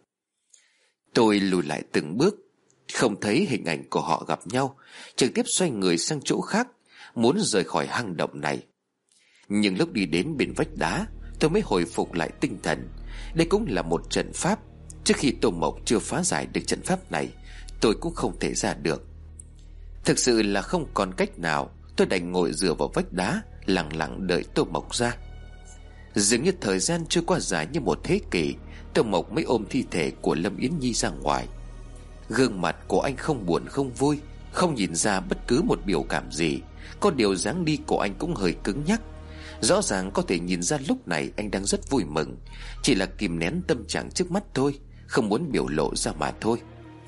Tôi lùi lại từng bước, không thấy hình ảnh của họ gặp nhau, trực tiếp xoay người sang chỗ khác, muốn rời khỏi hang động này. Nhưng lúc đi đến bên vách đá, tôi mới hồi phục lại tinh thần. Đây cũng là một trận pháp. Trước khi Tô Mộc chưa phá giải được trận pháp này, tôi cũng không thể ra được. Thực sự là không còn cách nào, tôi đành ngồi dựa vào vách đá, lặng lặng đợi Tô Mộc ra. Dường như thời gian trôi qua dài như một thế kỷ, Tô Mộc mới ôm thi thể của Lâm Yến Nhi ra ngoài. Gương mặt của anh không buồn không vui, không nhìn ra bất cứ một biểu cảm gì. Có điều dáng đi của anh cũng hơi cứng nhắc. Rõ ràng có thể nhìn ra lúc này anh đang rất vui mừng, chỉ là kìm nén tâm trạng trước mắt thôi, không muốn biểu lộ ra mà thôi.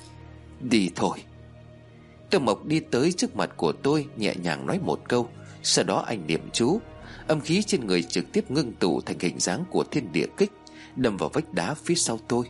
Đi thôi. Tô Mộc đi tới trước mặt của tôi, nhẹ nhàng nói một câu. Sau đó anh niệm chú, âm khí trên người trực tiếp ngưng tụ thành hình dáng của thiên địa kích, đâm vào vách đá phía sau tôi.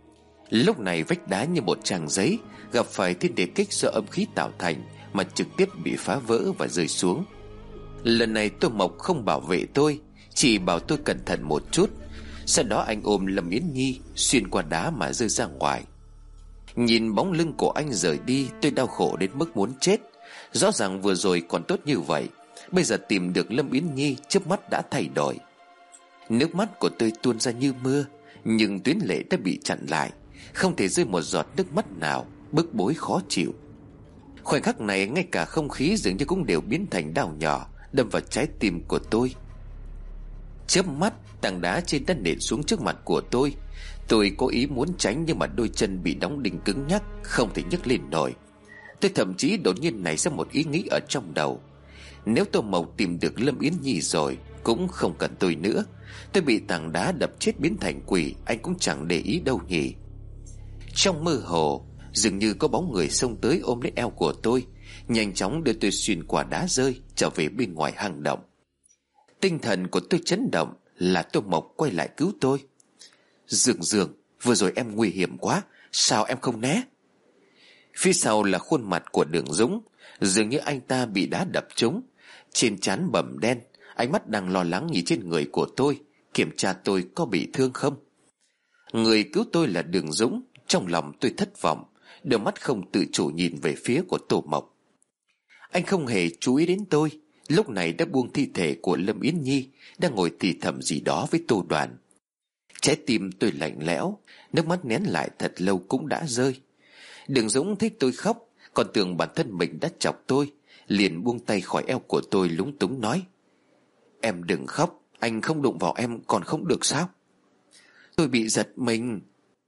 Lúc này vách đá như một trang giấy gặp phải thiên địa kích do âm khí tạo thành mà trực tiếp bị phá vỡ và rơi xuống. Lần này Tô Mộc không bảo vệ tôi, chỉ bảo tôi cẩn thận một chút. Sau đó anh ôm Lâm Yến Nhi xuyên qua đá mà rơi ra ngoài. Nhìn bóng lưng của anh rời đi, tôi đau khổ đến mức muốn chết. Rõ ràng vừa rồi còn tốt như vậy, bây giờ tìm được Lâm Yến Nhi, chớp mắt đã thay đổi. Nước mắt của tôi tuôn ra như mưa, nhưng tuyến lệ đã bị chặn lại, không thể rơi một giọt nước mắt nào, bức bối khó chịu. Khoảnh khắc này ngay cả không khí dường như cũng đều biến thành đao nhỏ đâm vào trái tim của tôi. Chớp mắt, tảng đá trên đất nện xuống trước mặt của tôi. Tôi cố ý muốn tránh, nhưng mà đôi chân bị đóng đinh cứng nhắc, không thể nhấc lên nổi. Tôi thậm chí đột nhiên nảy ra một ý nghĩ ở trong đầu: nếu Tô Mộc tìm được Lâm Yến Nhi rồi, cũng không cần tôi nữa. Tôi bị tảng đá đập chết biến thành quỷ, anh cũng chẳng để ý đâu nhỉ. Trong mơ hồ, dường như có bóng người xông tới ôm lấy eo của tôi, nhanh chóng đưa tôi xuyên qua đá rơi trở về bên ngoài hang động. Tinh thần của tôi chấn động, là Tô Mộc quay lại cứu tôi. Dường Dường, vừa rồi em nguy hiểm quá, sao em không né? Phía sau là khuôn mặt của Đường Dũng. Dường như anh ta bị đá đập trúng, trên trán bầm đen, ánh mắt đang lo lắng nhìn trên người của tôi, kiểm tra tôi có bị thương không. Người cứu tôi là Đường Dũng. Trong lòng tôi thất vọng, đôi mắt không tự chủ nhìn về phía của Tô Mộc. Anh không hề chú ý đến tôi, lúc này đã buông thi thể của Lâm Yến Nhi, đang ngồi thì thầm gì đó với Tô Đoàn. Trái tim tôi lạnh lẽo, nước mắt nén lại thật lâu cũng đã rơi. Đường Dũng thấy tôi khóc, còn tưởng bản thân mình đã chọc tôi, liền buông tay khỏi eo của tôi, lúng túng nói: em đừng khóc, anh không đụng vào em còn không được sao? Tôi bị giật mình.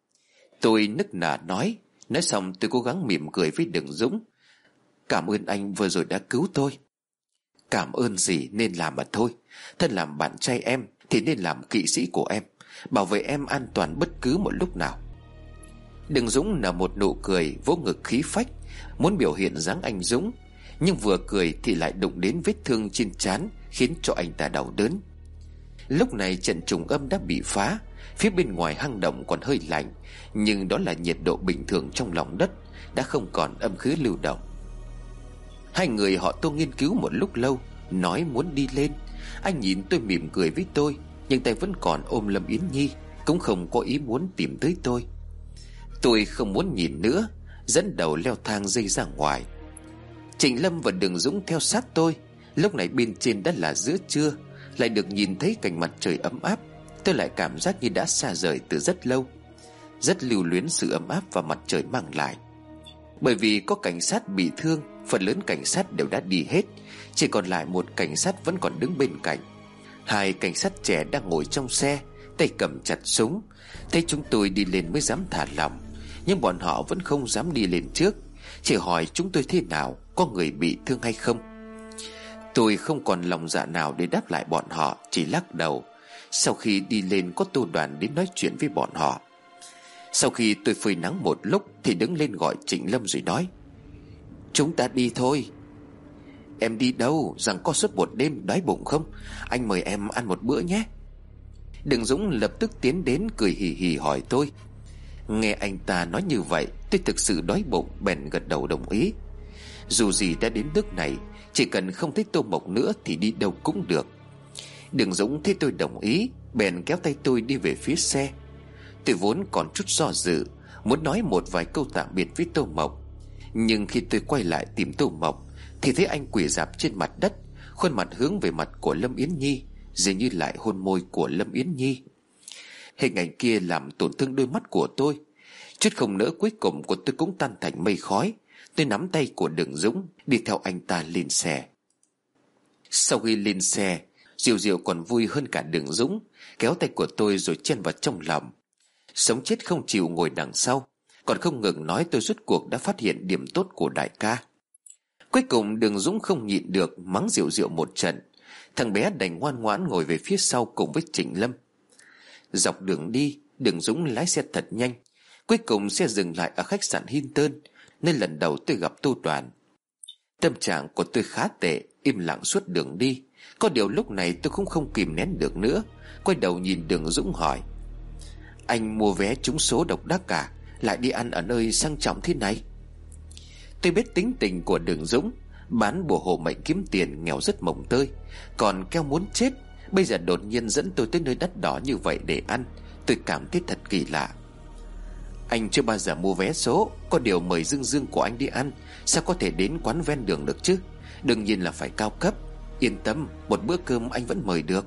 Tôi nức nở nói. Nói xong tôi cố gắng mỉm cười với Đường Dũng: cảm ơn anh vừa rồi đã cứu tôi. Cảm ơn gì, nên làm mà thôi. Thân làm bạn trai em thì nên làm kỵ sĩ của em, bảo vệ em an toàn bất cứ một lúc nào. Đường Dũng nở một nụ cười, vỗ ngực khí phách, muốn biểu hiện dáng anh Dũng, nhưng vừa cười thì lại đụng đến vết thương trên trán, khiến cho anh ta đau đớn. Lúc này trận trùng âm đã bị phá. Phía bên ngoài hang động còn hơi lạnh, nhưng đó là nhiệt độ bình thường trong lòng đất, đã không còn âm khí lưu động. Hai người họ Tô nghiên cứu một lúc lâu, nói muốn đi lên. Anh nhìn tôi mỉm cười với tôi, nhưng tay vẫn còn ôm Lâm Yến Nhi, cũng không có ý muốn tìm tới tôi. Tôi không muốn nhìn nữa, dẫn đầu leo thang dây ra ngoài. Trịnh Lâm và Đường Dũng theo sát tôi. Lúc này bên trên đã là giữa trưa, lại được nhìn thấy cảnh mặt trời ấm áp. Tôi lại cảm giác như đã xa rời từ rất lâu, rất lưu luyến sự ấm áp và mặt trời mang lại. Bởi vì có cảnh sát bị thương, phần lớn cảnh sát đều đã đi hết, chỉ còn lại một cảnh sát vẫn còn đứng bên cạnh. Hai cảnh sát trẻ đang ngồi trong xe, tay cầm chặt súng. Thấy chúng tôi đi lên mới dám thả lỏng, nhưng bọn họ vẫn không dám đi lên trước, chỉ hỏi chúng tôi thế nào, có người bị thương hay không. Tôi không còn lòng dạ nào để đáp lại bọn họ, chỉ lắc đầu. Sau khi đi lên, có Tô Đoàn đến nói chuyện với bọn họ. Sau khi tôi phơi nắng một lúc thì đứng lên gọi Trịnh Lâm rồi nói: chúng ta đi thôi. Em đi đâu? Rằng có suốt một đêm đói bụng không? Anh mời em ăn một bữa nhé. Đường Dũng lập tức tiến đến, cười hì hì hỏi tôi. Nghe anh ta nói như vậy, tôi thực sự đói bụng, bèn gật đầu đồng ý. Dù gì đã đến nước này, chỉ cần không thích Tô Mộc nữa thì đi đâu cũng được. Đường Dũng thấy tôi đồng ý, bèn kéo tay tôi đi về phía xe. Tôi vốn còn chút do dự, muốn nói một vài câu tạm biệt với Tô Mộc, nhưng khi tôi quay lại tìm Tô Mộc thì thấy anh quỳ rạp trên mặt đất, khuôn mặt hướng về mặt của Lâm Yến Nhi, dường như lại hôn môi của Lâm Yến Nhi. Hình ảnh kia làm tổn thương đôi mắt của tôi. Chút không nỡ cuối cùng của tôi cũng tan thành mây khói. Tôi nắm tay của Đường Dũng đi theo anh ta lên xe. Sau khi lên xe, Diệu Diệu còn vui hơn cả Đường Dũng, kéo tay của tôi rồi chen vào trong lòng. Sống chết không chịu ngồi đằng sau, còn không ngừng nói tôi rốt cuộc đã phát hiện điểm tốt của đại ca. Cuối cùng Đường Dũng không nhịn được, mắng Diệu Diệu một trận. Thằng bé đành ngoan ngoãn ngồi về phía sau cùng với Trịnh Lâm. Dọc đường đi, Đường Dũng lái xe thật nhanh. Cuối cùng xe dừng lại ở khách sạn Hinton, nơi lần đầu tôi gặp Tô Đoàn. Tâm trạng của tôi khá tệ, im lặng suốt đường đi. Có điều lúc này tôi cũng không kìm nén được nữa, quay đầu nhìn Đường Dũng hỏi: anh mua vé trúng số độc đắc cả, lại đi ăn ở nơi sang trọng thế này? Tôi biết tính tình của Đường Dũng, bán bùa hộ mệnh kiếm tiền, nghèo rất mồng tơi, còn keo muốn chết. Bây giờ đột nhiên dẫn tôi tới nơi đắt đỏ như vậy để ăn, tôi cảm thấy thật kỳ lạ. Anh chưa bao giờ mua vé số, có điều mời Dương Dương của anh đi ăn, sao có thể đến quán ven đường được chứ? Đương nhiên là phải cao cấp. Yên tâm, một bữa cơm anh vẫn mời được.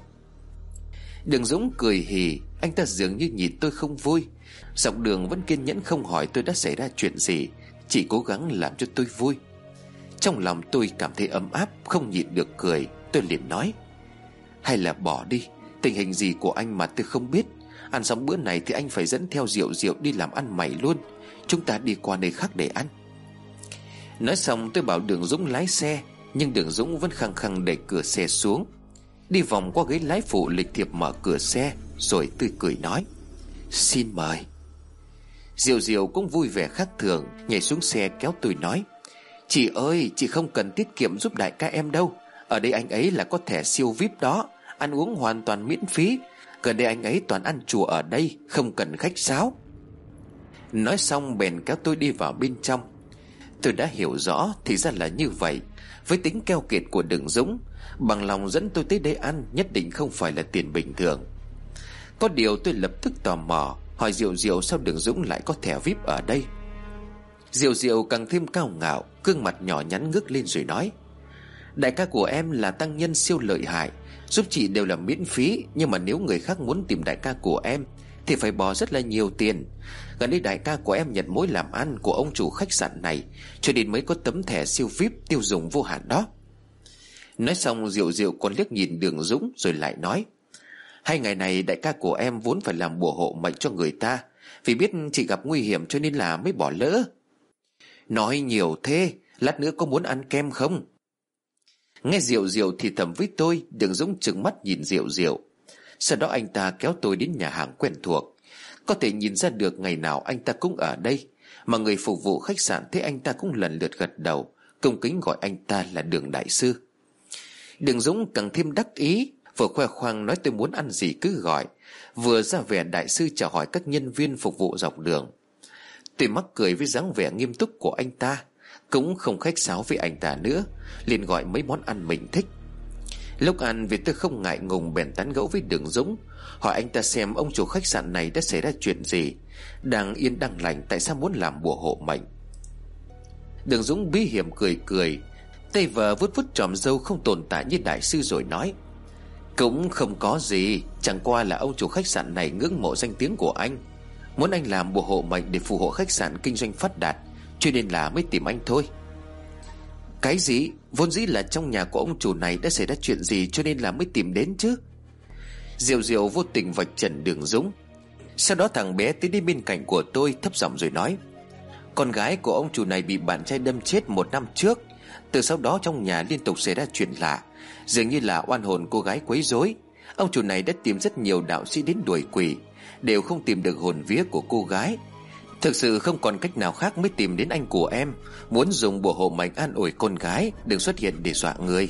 Đường Dũng cười hì, anh ta dường như nhìn tôi không vui. Dọc đường vẫn kiên nhẫn không hỏi tôi đã xảy ra chuyện gì, chỉ cố gắng làm cho tôi vui. Trong lòng tôi cảm thấy ấm áp, không nhịn được cười. Tôi liền nói: hay là bỏ đi, tình hình gì của anh mà tôi không biết. Ăn xong bữa này thì anh phải dẫn theo Diệu Diệu đi làm ăn mày luôn. Chúng ta đi qua nơi khác để ăn. Nói xong tôi bảo Đường Dũng lái xe, nhưng Đường Dũng vẫn khăng khăng đẩy cửa xe xuống. Đi vòng qua ghế lái phụ, lịch thiệp mở cửa xe, rồi tươi cười nói: xin mời. Diệu Diệu cũng vui vẻ khác thường, nhảy xuống xe kéo tôi nói: chị ơi, chị không cần tiết kiệm giúp đại ca em đâu. Ở đây anh ấy là có thẻ siêu vi ai pi đó, ăn uống hoàn toàn miễn phí. Gần đây anh ấy toàn ăn chùa ở đây, không cần khách sáo. Nói xong bèn kéo tôi đi vào bên trong. Tôi đã hiểu rõ thì ra là như vậy. Với tính keo kiệt của Đường Dũng, bằng lòng dẫn tôi tới đây ăn nhất định không phải là tiền bình thường. Có điều tôi lập tức tò mò, hỏi Diệu Diệu sao Đường Dũng lại có thẻ vi ai pi ở đây. Diệu Diệu càng thêm cao ngạo, gương mặt nhỏ nhắn ngước lên rồi nói: đại ca của em là tăng nhân siêu lợi hại, giúp chị đều là miễn phí. Nhưng mà nếu người khác muốn tìm đại ca của em thì phải bỏ rất là nhiều tiền. Gần đây đại ca của em nhận mối làm ăn của ông chủ khách sạn này, cho nên mới có tấm thẻ siêu vi ai pi tiêu dùng vô hạn đó. Nói xong Diệu Diệu còn liếc nhìn Đường Dũng rồi lại nói: hai ngày này đại ca của em vốn phải làm bùa hộ mệnh cho người ta, vì biết chị gặp nguy hiểm cho nên là mới bỏ lỡ. Nói nhiều thế, lát nữa có muốn ăn kem không? Nghe Diệu Diệu thì thầm với tôi, Đường Dũng trừng mắt nhìn Diệu Diệu. Sau đó anh ta kéo tôi đến nhà hàng quen thuộc. Có thể nhìn ra được ngày nào anh ta cũng ở đây, mà người phục vụ khách sạn thấy anh ta cũng lần lượt gật đầu, cung kính gọi anh ta là Đường đại sư. Đường Dũng càng thêm đắc ý, vừa khoe khoang nói tôi muốn ăn gì cứ gọi, vừa ra vẻ đại sư chào hỏi các nhân viên phục vụ dọc đường. Tôi mắc cười với dáng vẻ nghiêm túc của anh ta, cũng không khách sáo với anh ta nữa, liền gọi mấy món ăn mình thích. Lúc ăn vì tôi không ngại ngùng bèn tán gẫu với Đường Dũng, hỏi anh ta xem ông chủ khách sạn này đã xảy ra chuyện gì, đang yên đang lành tại sao muốn làm bùa hộ mệnh. Đường Dũng bí hiểm cười cười, tay vờ vuốt vuốt chòm râu không tồn tại như đại sư rồi nói: cũng không có gì, chẳng qua là ông chủ khách sạn này ngưỡng mộ danh tiếng của anh, muốn anh làm bùa hộ mệnh để phù hộ khách sạn kinh doanh phát đạt, cho nên là mới tìm anh thôi. Cái gì? Vốn dĩ là trong nhà của ông chủ này đã xảy ra chuyện gì cho nên là mới tìm đến chứ? Diệu Diệu vô tình vạch trần Đường Dũng. Sau đó thằng bé tiến đến bên cạnh của tôi thấp giọng rồi nói: con gái của ông chủ này bị bạn trai đâm chết một năm trước. Từ sau đó trong nhà liên tục xảy ra chuyện lạ, dường như là oan hồn cô gái quấy rối. Ông chủ này đã tìm rất nhiều đạo sĩ đến đuổi quỷ, đều không tìm được hồn vía của cô gái. Thực sự không còn cách nào khác mới tìm đến anh của em, muốn dùng bùa hộ mệnh an ủi con gái đừng xuất hiện để dọa người.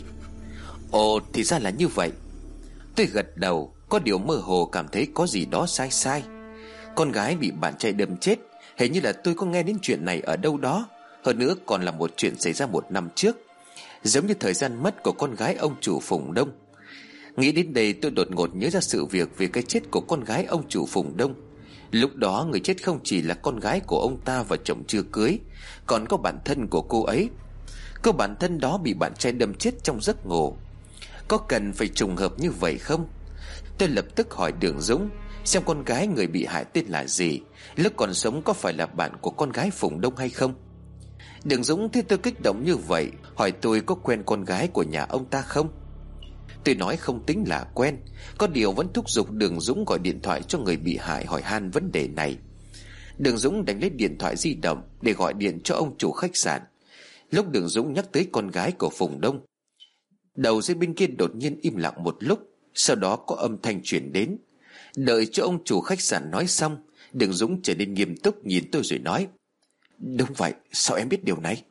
Ồ, thì ra là như vậy. Tôi gật đầu, có điều mơ hồ cảm thấy có gì đó sai sai. Con gái bị bạn trai đâm chết, hình như là tôi có nghe đến chuyện này ở đâu đó. Hơn nữa còn là một chuyện xảy ra một năm trước, giống như thời gian mất của con gái ông chủ Phùng Đông. Nghĩ đến đây tôi đột ngột nhớ ra sự việc về cái chết của con gái ông chủ Phùng Đông. Lúc đó người chết không chỉ là con gái của ông ta và chồng chưa cưới, còn có bạn thân của cô ấy. Cô bạn thân đó bị bạn trai đâm chết trong giấc ngủ. Có cần phải trùng hợp như vậy không? Tôi lập tức hỏi Đường Dũng xem con gái người bị hại tên là gì, lúc còn sống có phải là bạn của con gái Phùng Đông hay không. Đường Dũng thấy tôi kích động như vậy, hỏi tôi có quen con gái của nhà ông ta không. Tôi nói không tính là quen, có điều vẫn thúc giục Đường Dũng gọi điện thoại cho người bị hại hỏi han vấn đề này. Đường Dũng đánh lấy điện thoại di động để gọi điện cho ông chủ khách sạn. Lúc Đường Dũng nhắc tới con gái của Phùng Đông, đầu dây bên kia đột nhiên im lặng một lúc, sau đó có âm thanh truyền đến. Đợi cho ông chủ khách sạn nói xong, Đường Dũng trở nên nghiêm túc nhìn tôi rồi nói: đúng vậy, sao em biết điều này?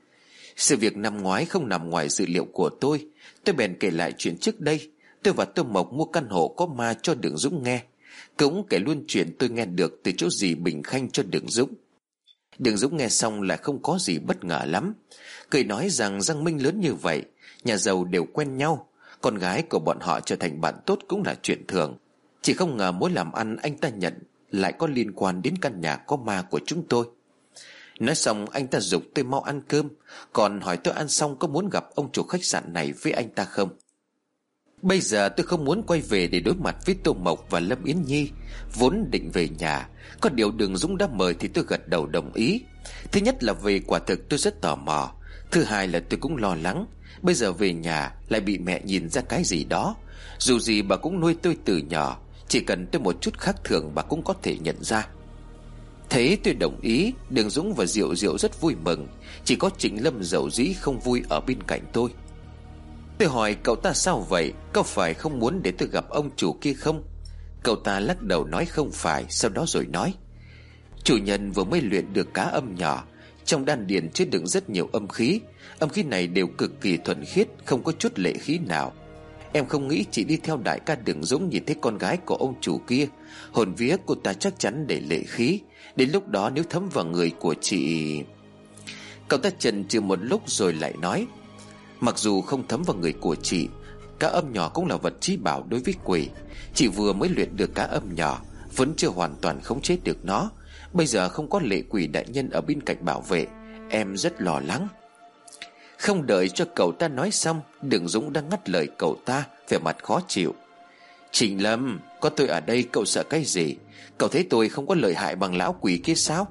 Sự việc năm ngoái không nằm ngoài dự liệu của tôi. Tôi bèn kể lại chuyện trước đây tôi và Tô Mộc mua căn hộ có ma cho Đường Dũng nghe, cũng kể luôn chuyện tôi nghe được từ chỗ dì Bình Khanh cho Đường Dũng. Đường Dũng nghe xong lại không có gì bất ngờ lắm, cười nói rằng Giang Minh lớn như vậy, nhà giàu đều quen nhau, con gái của bọn họ trở thành bạn tốt cũng là chuyện thường. Chỉ không ngờ mối làm ăn anh ta nhận lại có liên quan đến căn nhà có ma của chúng tôi. Nói xong anh ta giục tôi mau ăn cơm, còn hỏi tôi ăn xong có muốn gặp ông chủ khách sạn này với anh ta không. Bây giờ tôi không muốn quay về để đối mặt với Tô Mộc và Lâm Yến Nhi, vốn định về nhà. Có điều Đường Dũng đã mời thì tôi gật đầu đồng ý. Thứ nhất là vì quả thực tôi rất tò mò, Thứ hai là tôi cũng lo lắng, bây giờ về nhà lại bị mẹ nhìn ra cái gì đó. Dù gì bà cũng nuôi tôi từ nhỏ, chỉ cần tôi một chút khác thường bà cũng có thể nhận ra. Thế tôi đồng ý. Đường Dũng và Diệu Diệu rất vui mừng. Chỉ có Trịnh Lâm dầu dĩ không vui ở bên cạnh tôi. Tôi hỏi cậu ta sao vậy, có phải không muốn để tôi gặp ông chủ kia không? Cậu ta lắc đầu nói không phải. Sau đó rồi nói: chủ nhân vừa mới luyện được cá âm nhỏ. Trong đan điền chứa đựng rất nhiều âm khí. Âm khí này đều cực kỳ thuần khiết, không có chút lệ khí nào. Em không nghĩ chị đi theo đại ca Đường Dũng nhìn thấy con gái của ông chủ kia, hồn vía cô ta chắc chắn để lệ khí. Đến lúc đó nếu thấm vào người của chị... Cậu ta chần chừ một lúc rồi lại nói: mặc dù không thấm vào người của chị, cá âm nhỏ cũng là vật chí bảo đối với quỷ. Chị vừa mới luyện được cá âm nhỏ, vẫn chưa hoàn toàn khống chế được nó. Bây giờ không có lệ quỷ đại nhân ở bên cạnh bảo vệ, em rất lo lắng. Không đợi cho cậu ta nói xong, Đường Dũng đang ngắt lời cậu ta, vẻ mặt khó chịu: Trịnh Lâm, có tôi ở đây cậu sợ cái gì? Cậu thấy tôi không có lợi hại bằng lão quỷ kia sao?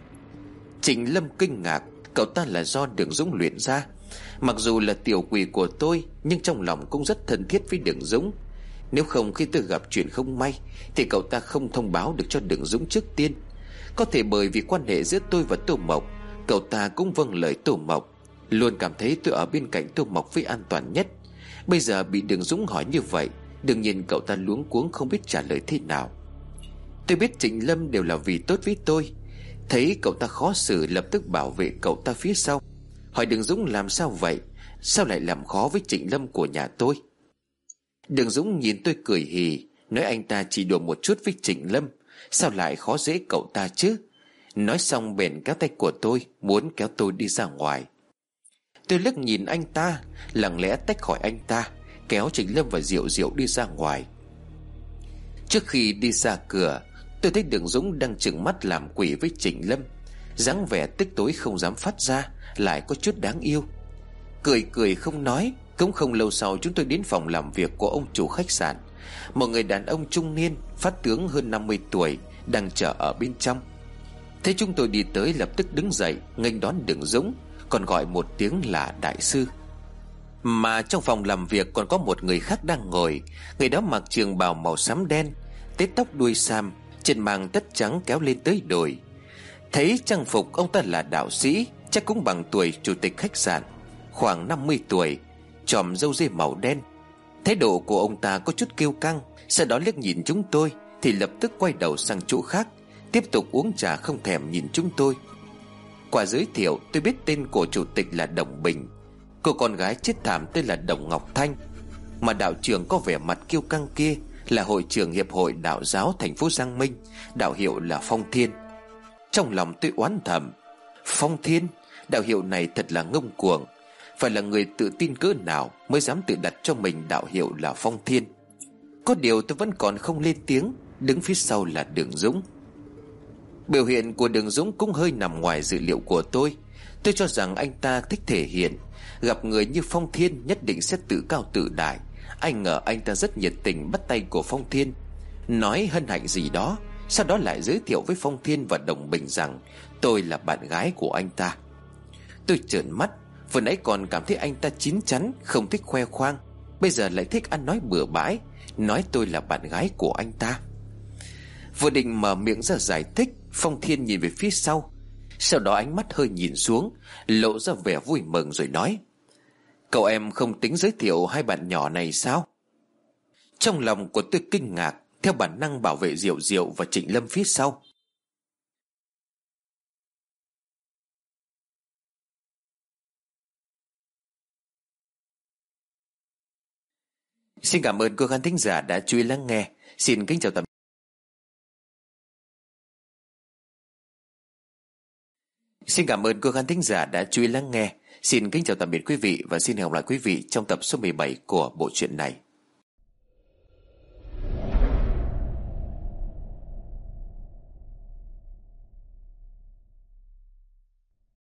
Trịnh Lâm kinh ngạc. Cậu ta là do Đường Dũng luyện ra. Mặc dù là tiểu quỷ của tôi, nhưng trong lòng cũng rất thân thiết với Đường Dũng. Nếu không khi tôi gặp chuyện không may thì cậu ta không thông báo được cho Đường Dũng trước tiên. Có thể bởi vì quan hệ giữa tôi và Tô Mộc, cậu ta cũng vâng lời Tô Mộc, luôn cảm thấy tôi ở bên cạnh Tô Mộc với an toàn nhất. Bây giờ bị Đường Dũng hỏi như vậy, đương nhiên cậu ta luống cuống không biết trả lời thế nào. Tôi biết Trịnh Lâm đều là vì tốt với tôi. Thấy cậu ta khó xử, lập tức bảo vệ cậu ta phía sau, hỏi Đường Dũng làm sao vậy, sao lại làm khó với Trịnh Lâm của nhà tôi? Đường Dũng nhìn tôi cười hì, nói anh ta chỉ đùa một chút với Trịnh Lâm, sao lại khó dễ cậu ta chứ? Nói xong bèn kéo tay của tôi, muốn kéo tôi đi ra ngoài. Tôi liếc nhìn anh ta, lặng lẽ tách khỏi anh ta, kéo Trịnh Lâm và Diệu Diệu đi ra ngoài. Trước khi đi ra cửa, tôi thấy Đường Dũng đang trừng mắt làm quỷ với Trịnh Lâm, dáng vẻ tức tối không dám phát ra, lại có chút đáng yêu. Cười cười không nói. Cũng không lâu sau chúng tôi đến phòng làm việc của ông chủ khách sạn. Một người đàn ông trung niên, phát tướng hơn năm mươi tuổi, đang chờ ở bên trong. Thấy chúng tôi đi tới, lập tức đứng dậy nghênh đón Đường Dũng, còn gọi một tiếng là đại sư. Mà trong phòng làm việc còn có một người khác đang ngồi. Người đó mặc trường bào màu xám đen, tết tóc đuôi sam, chân mang tất trắng kéo lên tới đùi. Thấy trang phục ông ta là đạo sĩ, chắc cũng bằng tuổi chủ tịch khách sạn, khoảng năm mươi tuổi, chòm râu ria màu đen. Thái độ của ông ta có chút kiêu căng, sau đó liếc nhìn chúng tôi thì lập tức quay đầu sang chỗ khác, tiếp tục uống trà không thèm nhìn chúng tôi. Qua giới thiệu tôi biết tên của chủ tịch là Đồng Bình, cô con gái chết thảm tên là Đồng Ngọc Thanh, mà đạo trưởng có vẻ mặt kiêu căng kia là hội trưởng hiệp hội đạo giáo thành phố Giang Minh, đạo hiệu là Phong Thiên. Trong lòng tôi oán thầm, Phong Thiên, đạo hiệu này thật là ngông cuồng. Phải là người tự tin cỡ nào mới dám tự đặt cho mình đạo hiệu là Phong Thiên. Có điều tôi vẫn còn không lên tiếng. Đứng phía sau là Đường Dũng. Biểu hiện của Đường Dũng cũng hơi nằm ngoài dự liệu của tôi. Tôi cho rằng anh ta thích thể hiện, gặp người như Phong Thiên nhất định sẽ tự cao tự đại. Anh ngờ anh ta rất nhiệt tình bắt tay của Phong Thiên, nói hân hạnh gì đó, sau đó lại giới thiệu với Phong Thiên và Đồng Bình rằng tôi là bạn gái của anh ta. Tôi trợn mắt. Vừa nãy còn cảm thấy anh ta chín chắn, không thích khoe khoang, bây giờ lại thích ăn nói bừa bãi, nói tôi là bạn gái của anh ta. Vừa định mở miệng ra giải thích, Phong Thiên nhìn về phía sau, sau đó ánh mắt hơi nhìn xuống, lộ ra vẻ vui mừng rồi nói: cậu em không tính giới thiệu hai bạn nhỏ này sao? Trong lòng của tôi kinh ngạc, theo bản năng bảo vệ Diệu Diệu và Trịnh Lâm phía sau. Xin cảm ơn cô khán thính giả đã chú ý lắng nghe. Xin kính chào tạm Xin cảm ơn cô khán thính giả đã chú ý lắng nghe. Xin kính chào tạm biệt quý vị và xin hẹn gặp lại quý vị trong tập số mười bảy của bộ truyện này.